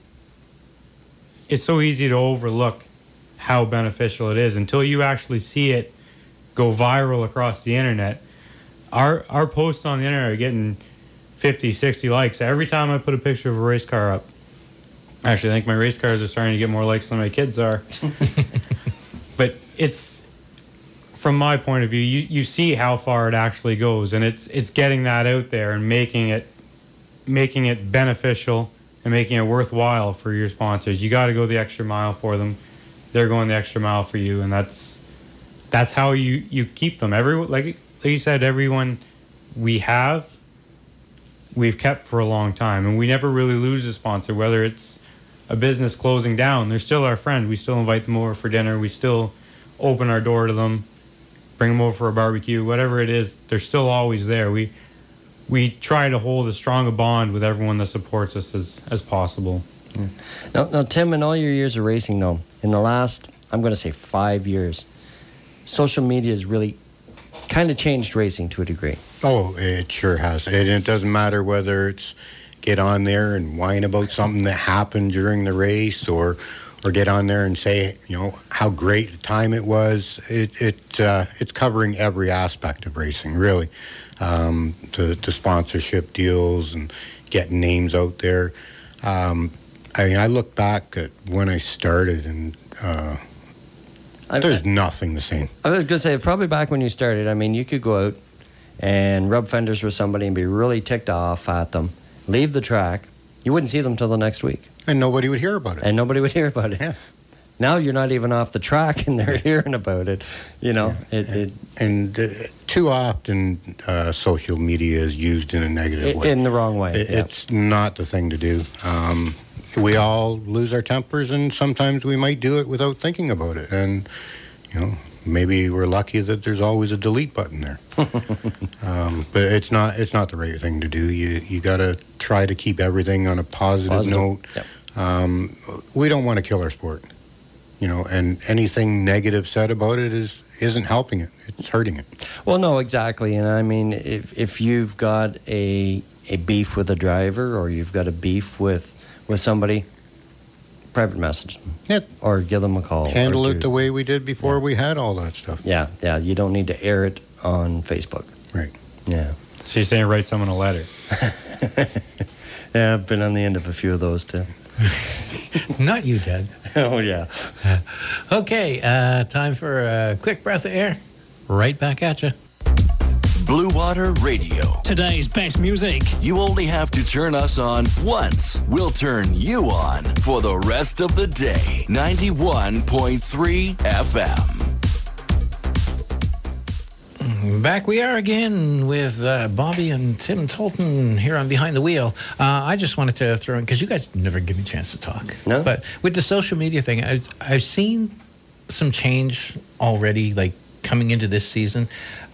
easy to overlook how beneficial it is until you actually see it go viral across the internet. Our posts on the internet are getting 50, 60 likes every time I put a picture of a race car up. Actually, I think my race cars are starting to get more likes than my kids are. But it's, from my point of view, you see how far it actually goes, and it's getting that out there and making it beneficial and making it worthwhile for your sponsors. You got to go the extra mile for them. They're going the extra mile for you, and that's how you keep them. Like you said, everyone we've kept for a long time, and we never really lose a sponsor. Whether it's a business closing down, they're still our friend. We still invite them over for dinner. We still open our door to them, bring them over for a barbecue, whatever it is. They're still always there. We try to hold as strong a bond with everyone that supports us as possible. Yeah. Now, Tim, in all your years of racing, though, in the last, I'm going to say 5 years, social media has really kind of changed racing to a degree. Oh, it sure has. And it doesn't matter whether it's get on there and whine about something that happened during the race, or get on there and say, how great a time it was. It's covering every aspect of racing, really. The sponsorship deals and getting names out there. I look back at when I started, and there's nothing the same. I was going to say, probably back when you started, I mean, you could go out and rub fenders with somebody and be really ticked off at them, leave the track. You wouldn't see them till the next week. And nobody would hear about it. Yeah. Now you're not even off the track and they're hearing about it. Too often social media is used in a negative way. In the wrong way. It's not the thing to do. We all lose our tempers, and sometimes we might do it without thinking about it. And, maybe we're lucky that there's always a delete button there. But it's not the right thing to do. You got to try to keep everything on a positive note. Yep. We don't want to kill our sport. And anything negative said about it isn't helping it. It's hurting it. Well, no, exactly. And I mean, if you've got a beef with a driver, or you've got a beef with with somebody, private message them. Yeah. Or give them a call. Handle it the way we did before we had all that stuff. Yeah, you don't need to air it on Facebook. Right. Yeah. So you're saying write someone a letter? Yeah, I've been on the end of a few of those too. Not you, Doug. Oh, yeah. Okay, time for a quick breath of air. Right back at you. Blue Water Radio. Today's best music. You only have to turn us on once. We'll turn you on for the rest of the day. 91.3 FM. Back we are again with Bobby and Tim Tolton here on Behind the Wheel. I just wanted to throw in, because you guys never give me a chance to talk. No? But with the social media thing, I've seen some change already, like coming into this season.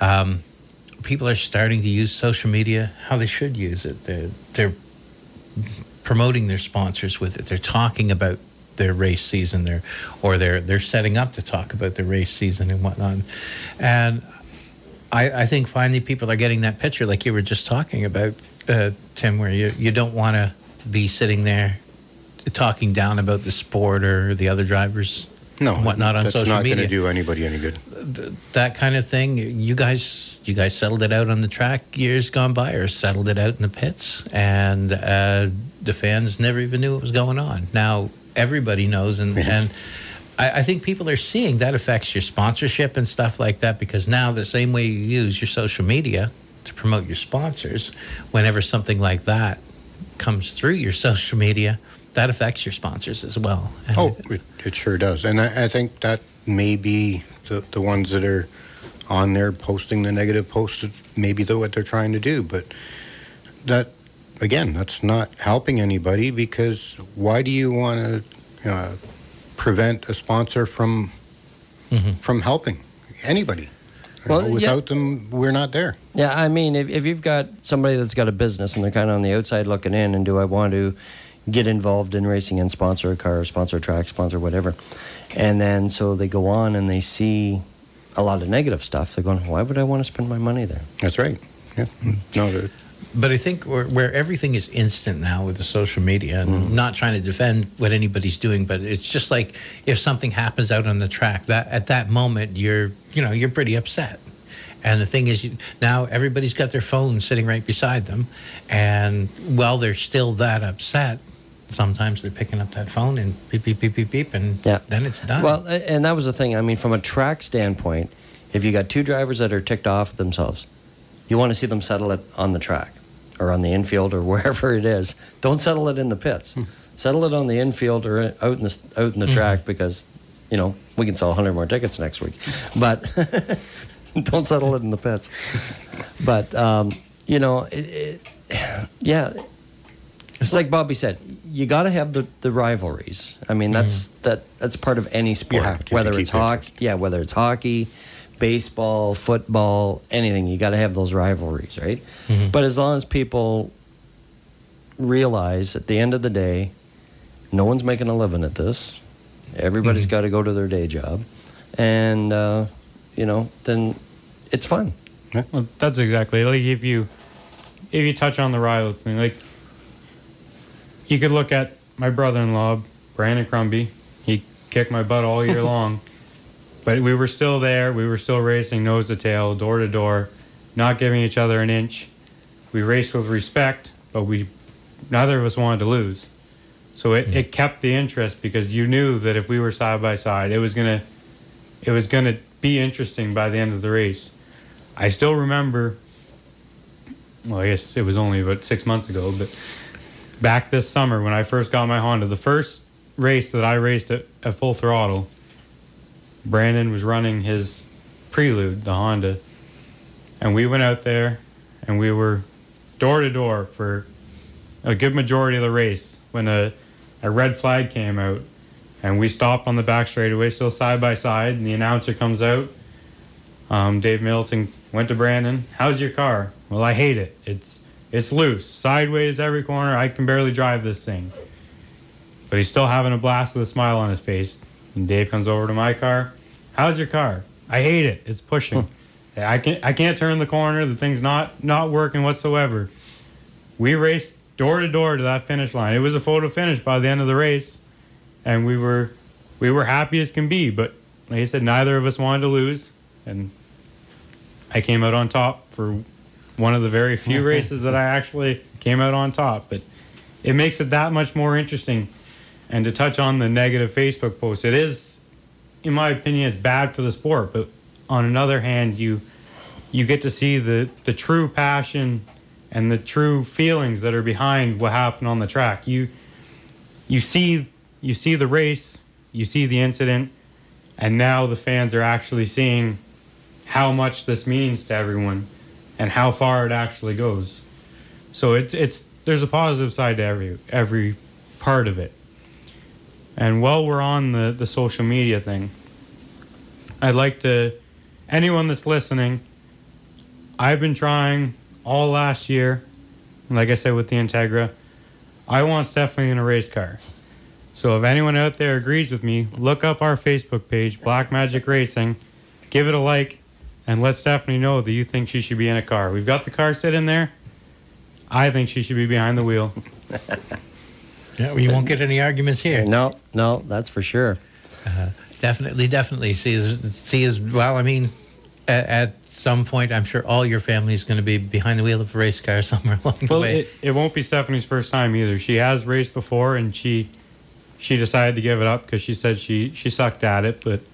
People are starting to use social media how they should use it. They're promoting their sponsors with it. They're talking about their race season, they're setting up to talk about their race season and whatnot. And I think finally people are getting that picture, like you were just talking about, Tim, where you don't want to be sitting there talking down about the sport or the other drivers and whatnot on social media. That's not going to do anybody any good. That kind of thing. You guys settled it out on the track years gone by, or settled it out in the pits, and the fans never even knew what was going on. Now everybody knows, and I think people are seeing that affects your sponsorship and stuff like that, because now the same way you use your social media to promote your sponsors, whenever something like that comes through your social media, that affects your sponsors as well. And it sure does. And I think that may be the ones that are on there posting the negative posts, maybe what they're trying to do. But that, again, that's not helping anybody, because why do you want to prevent a sponsor from helping anybody? Well, without them, we're not there. Yeah, I mean, if you've got somebody that's got a business and they're kind of on the outside looking in, and do I want to get involved in racing and sponsor a car, sponsor a track, sponsor whatever, and then so they go on and they see a lot of negative stuff, they're going, why would I want to spend my money there? That's right. Yeah. No, but I think where everything is instant now with the social media, and not trying to defend what anybody's doing, but it's just like if something happens out on the track, that at that moment you're pretty upset. And the thing is, now everybody's got their phone sitting right beside them, and while they're still that upset, sometimes they're picking up that phone and beep, beep, beep, beep, beep, and then it's done. Well, and that was the thing. I mean, from a track standpoint, if you got two drivers that are ticked off themselves, you want to see them settle it on the track or on the infield or wherever it is. Don't settle it in the pits. Settle it on the infield or out in the track, because, we can sell 100 more tickets next week. But don't settle it in the pits. But, it's like Bobby said, you got to have the rivalries. I mean, that's part of any sport, whether it's hockey, baseball, football, anything. You got to have those rivalries, right? But as long as people realize at the end of the day, no one's making a living at this. Everybody's got to go to their day job, and then it's fun. Well, that's exactly, like if you touch on the rival thing, like you could look at my brother-in-law, Brandon Crumby. He kicked my butt all year long, but we were still there. We were still racing nose to tail, door to door, not giving each other an inch. We raced with respect, but neither of us wanted to lose. So it kept the interest, because you knew that if we were side by side, it was gonna be interesting by the end of the race. I still remember, well, I guess it was only about 6 months ago, but back this summer when I first got my Honda, the first race that I raced at full throttle, Brandon was running his Prelude, the Honda, and we went out there and we were door to door for a good majority of the race when a red flag came out, and we stopped on the back straightaway, still side by side, and the announcer comes out. Dave Middleton went to Brandon, "How's your car?" "Well, I hate it. It's loose, sideways every corner. I can barely drive this thing." But he's still having a blast with a smile on his face. And Dave comes over to my car. "How's your car?" "I hate it. It's pushing. I can't turn the corner. The thing's not working whatsoever." We raced door to door to that finish line. It was a photo finish by the end of the race, and we were happy as can be. But like I said, neither of us wanted to lose, and I came out on top for one of the very few races that I actually came out on top. But it makes it that much more interesting. And to touch on the negative Facebook post, it is, in my opinion, it's bad for the sport. But on another hand, you get to see the true passion and the true feelings that are behind what happened on the track. You see the race, you see the incident, and now the fans are actually seeing how much this means to everyone and how far it actually goes. So there's a positive side to every part of it. And while we're on the social media thing, I'd like to, anyone that's listening, I've been trying all last year, like I said with the Integra, I want Stephanie in a race car. So if anyone out there agrees with me, look up our Facebook page, Black Magic Racing, give it a like, and let Stephanie know that you think she should be in a car. We've got the car sitting there. I think she should be behind the wheel. Yeah, well, you won't get any arguments here. No, that's for sure. Definitely. See as well. I mean, at some point, I'm sure all your family is going to be behind the wheel of a race car somewhere along the way. It won't be Stephanie's first time either. She has raced before, and she decided to give it up because she said she sucked at it. But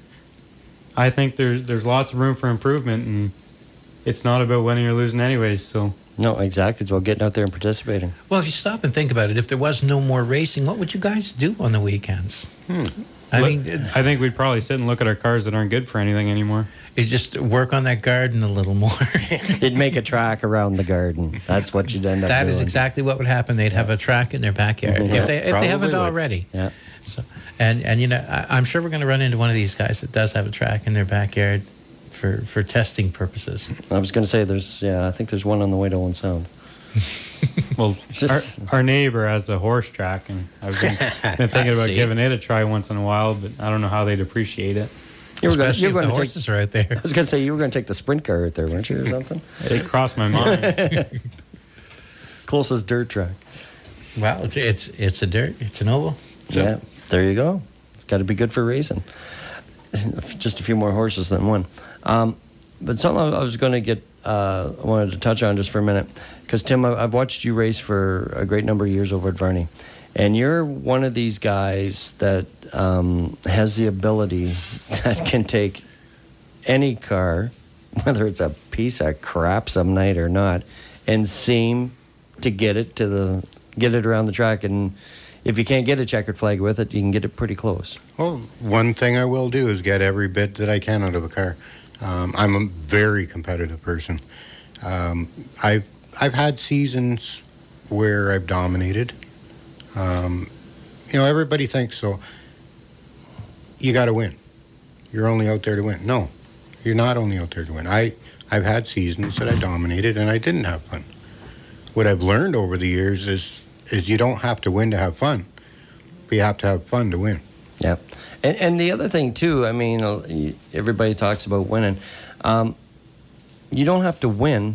I think there's lots of room for improvement, and it's not about winning or losing anyways. So. No, exactly. It's about getting out there and participating. Well, if you stop and think about it, if there was no more racing, what would you guys do on the weekends? I think we'd probably sit and look at our cars that aren't good for anything anymore. You just work on that garden a little more. You'd make a track around the garden. That's what you'd end up doing. That is exactly what would happen. They'd have a track in their backyard if they haven't already. Yeah. So, and you know, I'm sure we're going to run into one of these guys that does have a track in their backyard for testing purposes. I was going to say I think there's one on the way to Owen Sound. Well, our neighbor has a horse track, and I've been thinking about giving it a try once in a while, but I don't know how they'd appreciate it. Especially if the horses are out there. I was going to say, you were going to take the sprint car out there, weren't you, or something? It crossed my mind. Closest dirt track. Well, it's a dirt. It's an oval. So. Yeah, there you go. It's got to be good for racing. Just a few more horses than one. But something I was going to get, I wanted to touch on just for a minute, because Tim, I've watched you race for a great number of years over at Varney, and you're one of these guys that has the ability that can take any car, whether it's a piece of crap some night or not, and seem to get it around the track. And if you can't get a checkered flag with it, you can get it pretty close. Well, one thing I will do is get every bit that I can out of a car. I'm a very competitive person. I've had seasons where I've dominated. Everybody thinks so. You got to win. You're only out there to win. No, you're not only out there to win. I've had seasons that I dominated and I didn't have fun. What I've learned over the years is you don't have to win to have fun, but you have to have fun to win. Yeah. And the other thing, too, I mean, everybody talks about winning. You don't have to win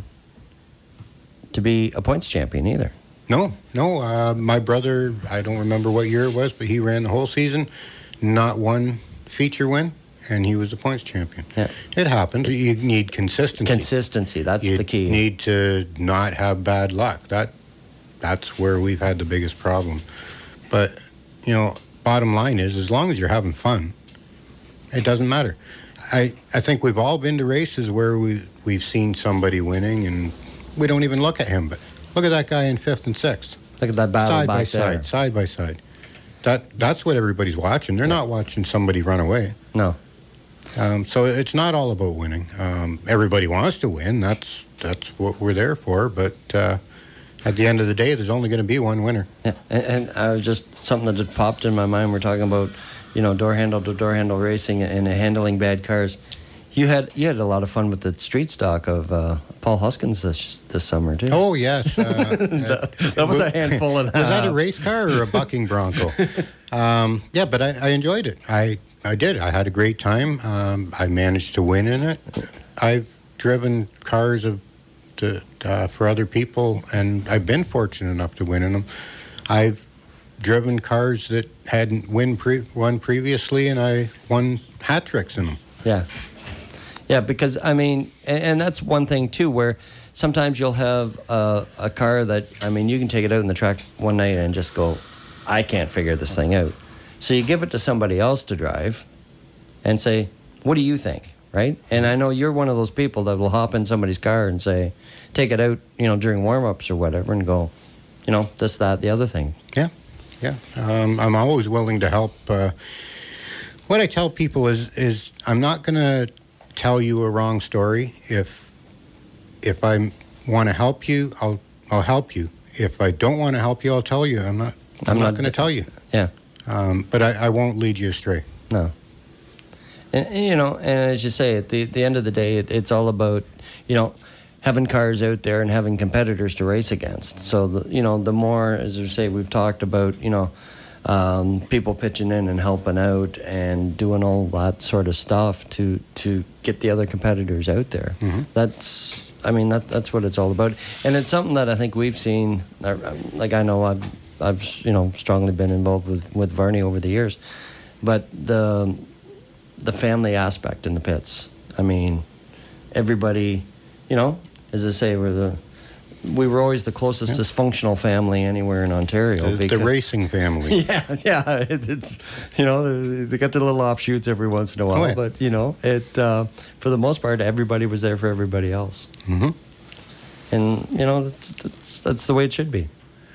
to be a points champion either. No. My brother, I don't remember what year it was, but he ran the whole season, not one feature win, and he was a points champion. Yeah. It happens. You need consistency. Consistency, that's the key. You need to not have bad luck. That's where we've had the biggest problem. But, bottom line is, as long as you're having fun, it doesn't matter. I think we've all been to races where we've seen somebody winning and we don't even look at him, but look at that guy in 5th and 6th. Look at that battle back there. Side by side. That's what everybody's watching. They're not watching somebody run away. No. So it's not all about winning. Everybody wants to win. That's what we're there for, but at the end of the day, there's only going to be one winner. Yeah, and I was just something that just popped in my mind. We're talking about, door handle to door handle racing and handling bad cars. You had a lot of fun with the street stock of Paul Huskins this summer too. Oh yes, that was a handful of that. Was that a race car or a bucking bronco? Yeah, but I enjoyed it. I did. I had a great time. I managed to win in it. I've driven cars of for other people, and I've been fortunate enough to win in them. I've driven cars that hadn't won previously, and I won hat tricks in them. Yeah, because, I mean, and that's one thing, too, where sometimes you'll have a car that, I mean, you can take it out in the track one night and just go, I can't figure this thing out. So you give it to somebody else to drive and say, what do you think, right? And I know you're one of those people that will hop in somebody's car and say, take it out, during warm-ups or whatever, and go, this, that, the other thing. Yeah. I'm always willing to help. What I tell people is I'm not going to tell you a wrong story. If I want to help you, I'll help you. If I don't want to help you, I'll tell you. I'm not going to tell you. Yeah. But I won't lead you astray. No. And as you say, at the end of the day, it's all about, having cars out there and having competitors to race against. So, the more, as I say, we've talked about, people pitching in and helping out and doing all that sort of stuff to get the other competitors out there. Mm-hmm. That's what it's all about. And it's something that I think we've seen, like I know I've strongly been involved with Varney over the years, but the family aspect in the pits. I mean, everybody, as I say, we were always the closest dysfunctional family anywhere in Ontario. The racing family. Yeah, it's they got the little offshoots every once in a while, but for the most part, everybody was there for everybody else. Mm-hmm. And that's the way it should be.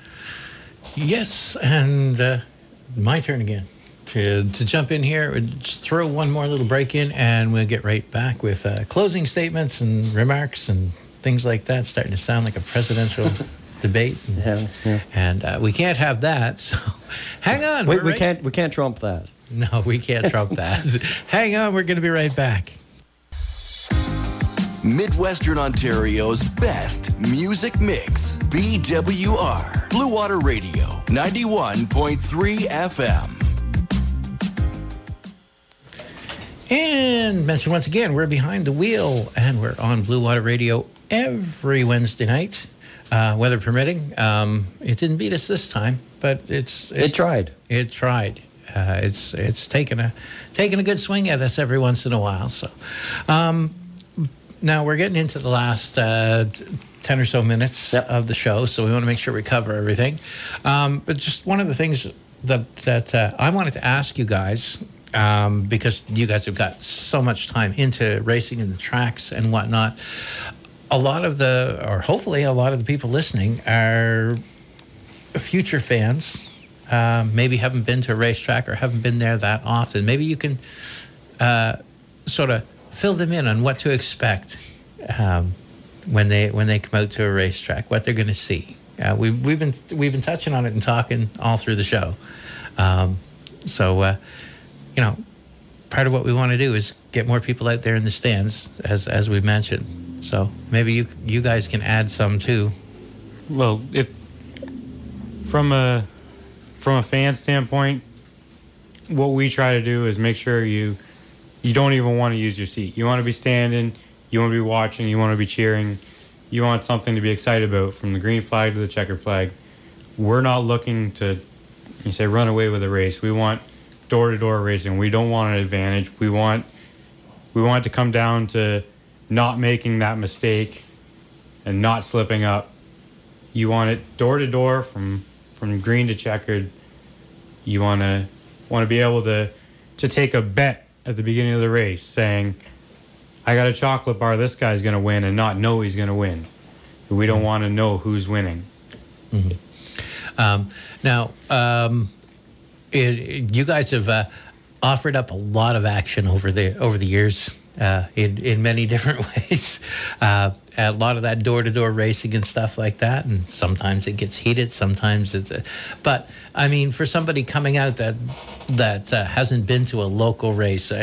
Yes, and my turn again to jump in here. Just throw one more little break in, and we'll get right back with closing statements and remarks and things like that. Starting to sound like a presidential debate, and we can't have that. So, hang on. We can't trump that. No, we can't trump that. Hang on. We're going to be right back. Midwestern Ontario's best music mix. BWR. Blue Water Radio. 91.3 FM. And mention once again, we're behind the wheel, and we're on Blue Water Radio every Wednesday night, weather permitting. It didn't beat us this time, but it tried. It tried. It's taken a good swing at us every once in a while. So now we're getting into the last 10 or so minutes of the show, so we want to make sure we cover everything. But just one of the things that I wanted to ask you guys. Because you guys have got so much time into racing in the tracks and whatnot, hopefully a lot of the people listening are future fans, maybe haven't been to a racetrack or haven't been there that often. Maybe you can sort of fill them in on what to expect when they come out to a racetrack, what they're going to see. We've been touching on it and talking all through the show. Part of what we want to do is get more people out there in the stands, as we've mentioned. So maybe you guys can add some too. Well, if from a fan standpoint, what we try to do is make sure you don't even want to use your seat. You want to be standing, you want to be watching, you want to be cheering, you want something to be excited about, from the green flag to the checkered flag. We're not looking to, run away with a race. We want door-to-door racing. We don't want an advantage. We want it to come down to not making that mistake and not slipping up. You want it door-to-door from green to checkered. You want to be able to take a bet at the beginning of the race saying, I got a chocolate bar, this guy's going to win, and not know he's going to win. We don't want to know who's winning. Mm-hmm. You guys have offered up a lot of action over the years in many different ways. A lot of that door-to-door racing and stuff like that, and sometimes it gets heated, sometimes it's... but, I mean, for somebody coming out that hasn't been to a local race,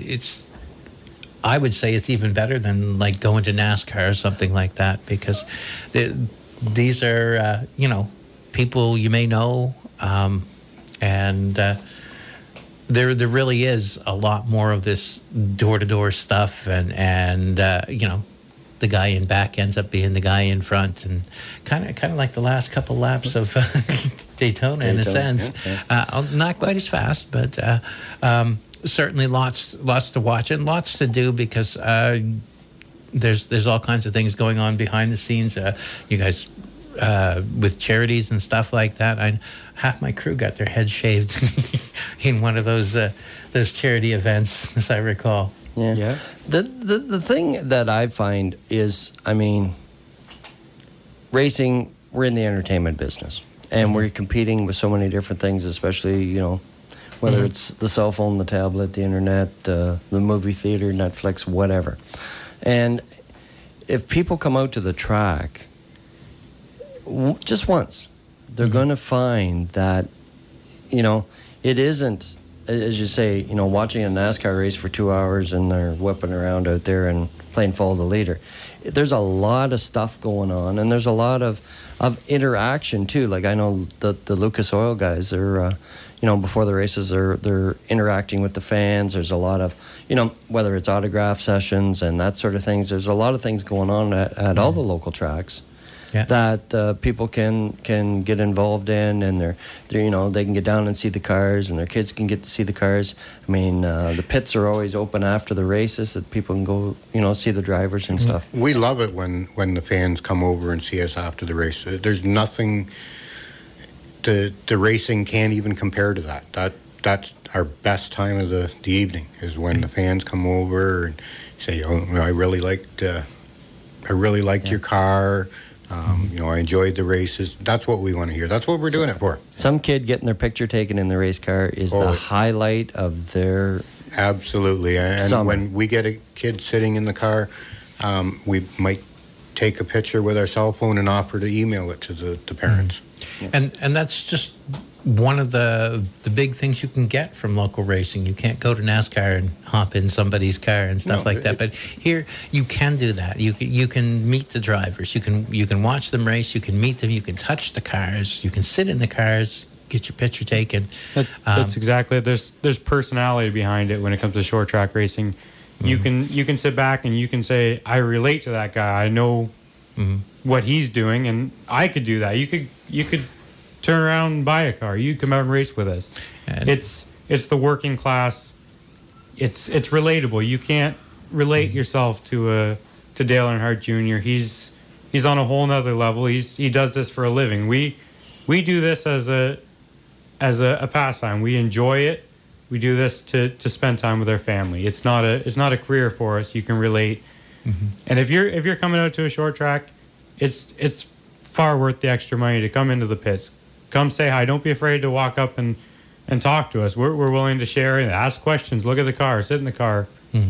I would say it's even better than, like, going to NASCAR or something like that, because these are, people you may know, and there really is a lot more of this door-to-door stuff, and the guy in back ends up being the guy in front, and kind of like the last couple laps of Daytona in a sense. Not quite as fast, but certainly lots to watch and lots to do, because there's all kinds of things going on behind the scenes. You guys with charities and stuff like that. Half my crew got their heads shaved in one of those charity events, as I recall. Yeah. The thing that I find is, I mean, racing, we're in the entertainment business, and we're competing with so many different things, especially, you know, whether it's the cell phone, the tablet, the internet, the movie theater, Netflix, whatever. And if people come out to the track just once, they're going to find that, you know, it isn't, as you say, you know, watching a NASCAR race for 2 hours and they're whipping around out there and playing follow the leader. There's a lot of stuff going on, and there's a lot of interaction too. Like, I know the Lucas Oil guys, they're you know, before the races, they're interacting with the fans. There's a lot of, you know, whether it's autograph sessions and that sort of things. There's a lot of things going on at all the local tracks that people can get involved in, and they're you know, they can get down and see the cars, and their kids can get to see the cars. I mean, the pits are always open after the races, that people can go, you know, see the drivers and stuff. We love it when the fans come over and see us after the race. There's nothing. The racing can't even compare to that. That's our best time of the evening, is when the fans come over and say, "Oh, I really liked your car. You know, I enjoyed the races." That's what we want to hear. That's what we're doing it for. Some kid getting their picture taken in the race car is the highlight of their absolutely. And summer. When we get a kid sitting in the car, we might take a picture with our cell phone and offer to email it to the parents. And that's just one of the big things you can get from local racing. You can't go to NASCAR and hop in somebody's car and stuff like that. But here you can do that. You can meet the drivers. You can watch them race. You can meet them. You can touch the cars. You can sit in the cars, get your picture taken. That's exactly it. There's personality behind it when it comes to short track racing. You can sit back and you can say, I relate to that guy. I know what he's doing, and I could do that. You could turn around and buy a car. You come out and race with us. And it's the working class. It's relatable. You can't relate yourself to Dale Earnhardt Jr. He's on a whole nother level. He does this for a living. We do this as a pastime. We enjoy it. We do this to spend time with our family. It's not a career for us. You can relate. And if you're coming out to a short track, it's far worth the extra money to come into the pits. Come say hi. Don't be afraid to walk up and talk to us. We're willing to share and ask questions. Look at the car. Sit in the car.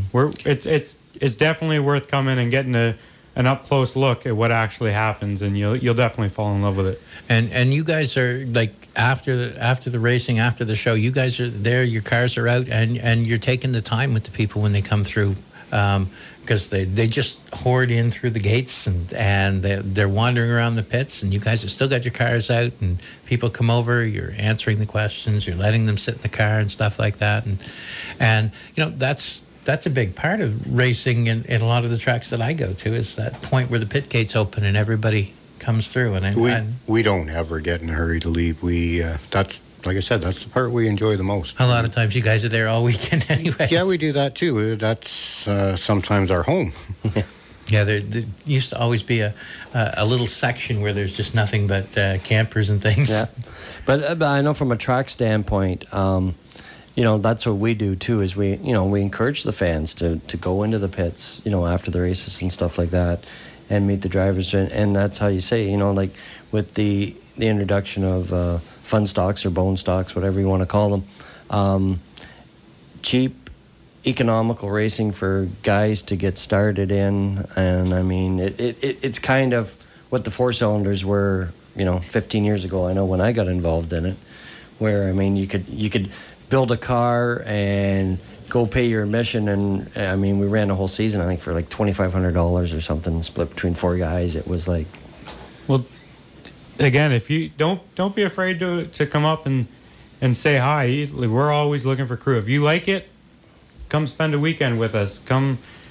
It's definitely worth coming and getting an up close look at what actually happens, and you'll definitely fall in love with it. And you guys are like after the racing, after the show, you guys are there. Your cars are out, and you're taking the time with the people when they come through. Because they just hoard in through the gates, and they're wandering around the pits, and you guys have still got your cars out, and people come over, you're answering the questions, you're letting them sit in the car and stuff like that, and you know, that's a big part of racing in a lot of the tracks that I go to, is that point where the pit gates open and everybody comes through. And we don't ever get in a hurry to leave. That's, like I said, that's the part we enjoy the most. A lot of times you guys are there all weekend anyway. Yeah, we do that too. That's sometimes our home. Yeah, there used to always be a little section where there's just nothing but campers and things. Yeah, but I know from a track standpoint, you know, that's what we do too. Is we encourage the fans to go into the pits, you know, after the races and stuff like that, and meet the drivers, and that's how you say, you know, like with the introduction of fun stocks or bone stocks, whatever you want to call them, cheap, economical racing for guys to get started in. And I mean, it's kind of what the four cylinders were, you know, 15 years ago. I know when I got involved in it, where I mean, you could build a car and go pay your admission, and I mean, we ran a whole season, I think, for like $2,500 or something, split between four guys. It was like, well, again, if you don't be afraid to come up and say hi. We're always looking for crew. If you like it, come spend a weekend with us. Come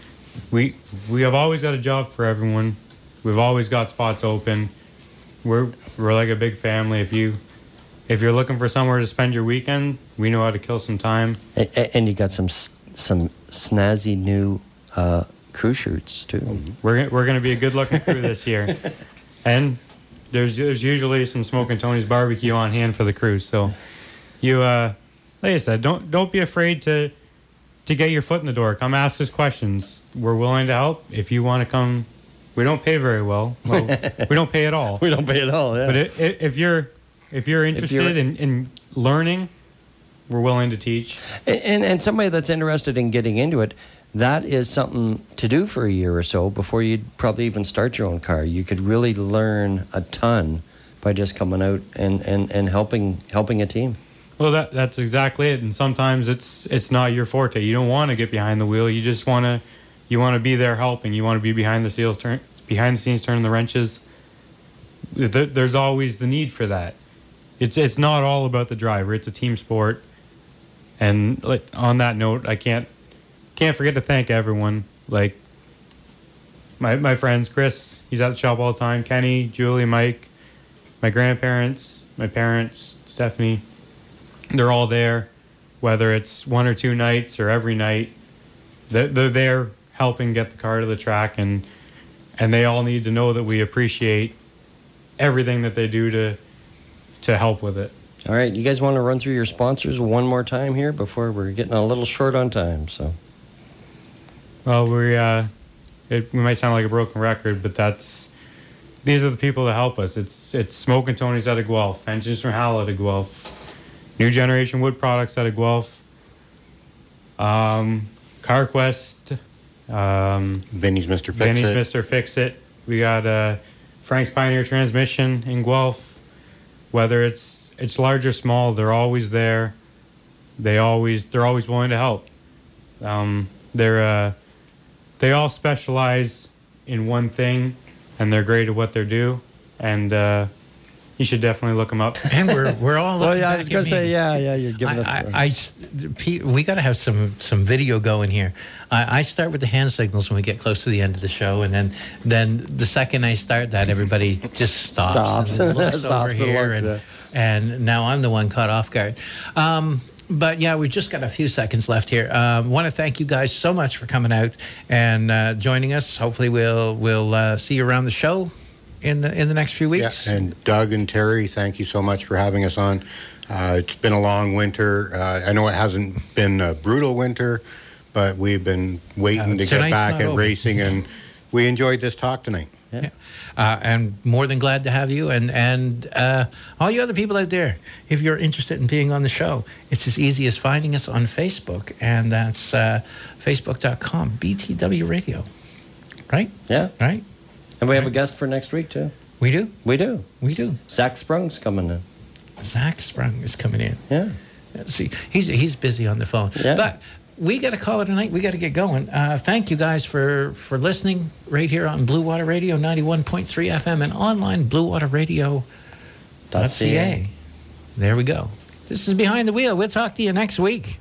we have always got a job for everyone. We've always got spots open. We're like a big family. If you're looking for somewhere to spend your weekend, we know how to kill some time. And you got some snazzy new crew shirts too. We're gonna be a good looking crew this year, and there's usually some Smokin' Tony's barbecue on hand for the crew. So you, like I said, don't be afraid to get your foot in the door. Come ask us questions. We're willing to help. If you want to come, we don't pay very well. We don't pay at all. We don't pay at all. Yeah. But if you're interested in learning, we're willing to teach. And somebody that's interested in getting into it, that is something to do for a year or so before you'd probably even start your own car. You could really learn a ton by just coming out and helping a team. Well, that's exactly it. And sometimes it's not your forte. You don't want to get behind the wheel. You just want to be there helping. You want to be behind the scenes turning the wrenches. There's always the need for that. It's not all about the driver. It's a team sport. And like on that note, I can't forget to thank everyone. Like my friends, Chris, he's at the shop all the time. Kenny, Julie, Mike, my grandparents, my parents, Stephanie. They're all there, whether it's 1 or 2 nights or every night. They're there helping get the car to the track, and they all need to know that we appreciate everything that they do to help with it. All right, you guys want to run through your sponsors one more time here before we're getting a little short on time? So, well, we might sound like a broken record, but these are the people that help us. It's Smokin' Tony's out of Guelph, Engines from Hal out of Guelph, New Generation Wood Products out of Guelph, CarQuest, Vinny's Mr. Fix-It. We got Frank's Pioneer Transmission in Guelph. Whether it's large or small, they're always there. They're always willing to help. They all specialize in one thing, and they're great at what they do. And you should definitely look them up. And we're all looking I back was going to say, yeah, you're giving us... Pete, we got to have some video going here. I start with the hand signals when we get close to the end of the show, and then the second I start that, everybody just stops. And looks over here, and now I'm the one caught off guard. But yeah, we've just got a few seconds left here. Want to thank you guys so much for coming out and joining us. Hopefully we'll see you around the show in the next few weeks. Yeah, and Doug and Terry, thank you so much for having us on. It's been a long winter. I know it hasn't been a brutal winter, but we've been waiting to get back at racing, and we enjoyed this talk tonight. Yeah. And more than glad to have you and all you other people out there. If you're interested in being on the show, it's as easy as finding us on Facebook, and that's facebook.com, BTW Radio. Right? Yeah. Right? And we have a guest for next week, too. We do? We do. We do. Zach Sprung's coming in. Zach Sprung is coming in. Yeah. See, he's busy on the phone. Yeah. But we got to call it a night. We got to get going. Thank you guys for listening right here on Blue Water Radio 91.3 FM and online bluewaterradio.ca. There we go. This is Behind the Wheel. We'll talk to you next week.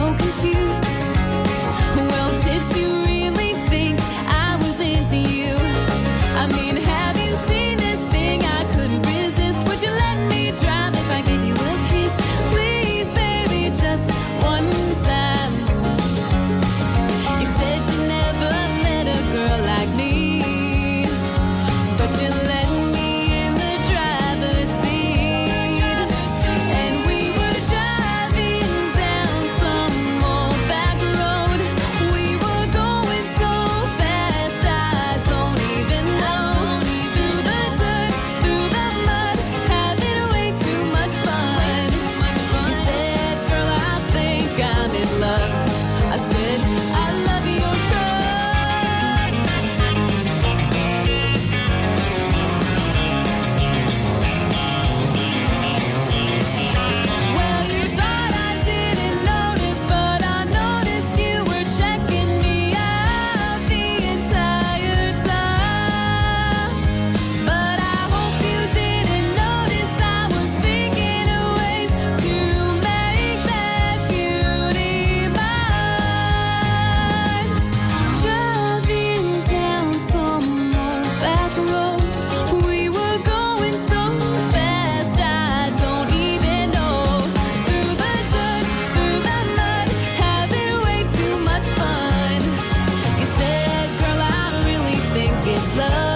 Well, did you really think I was into you? love.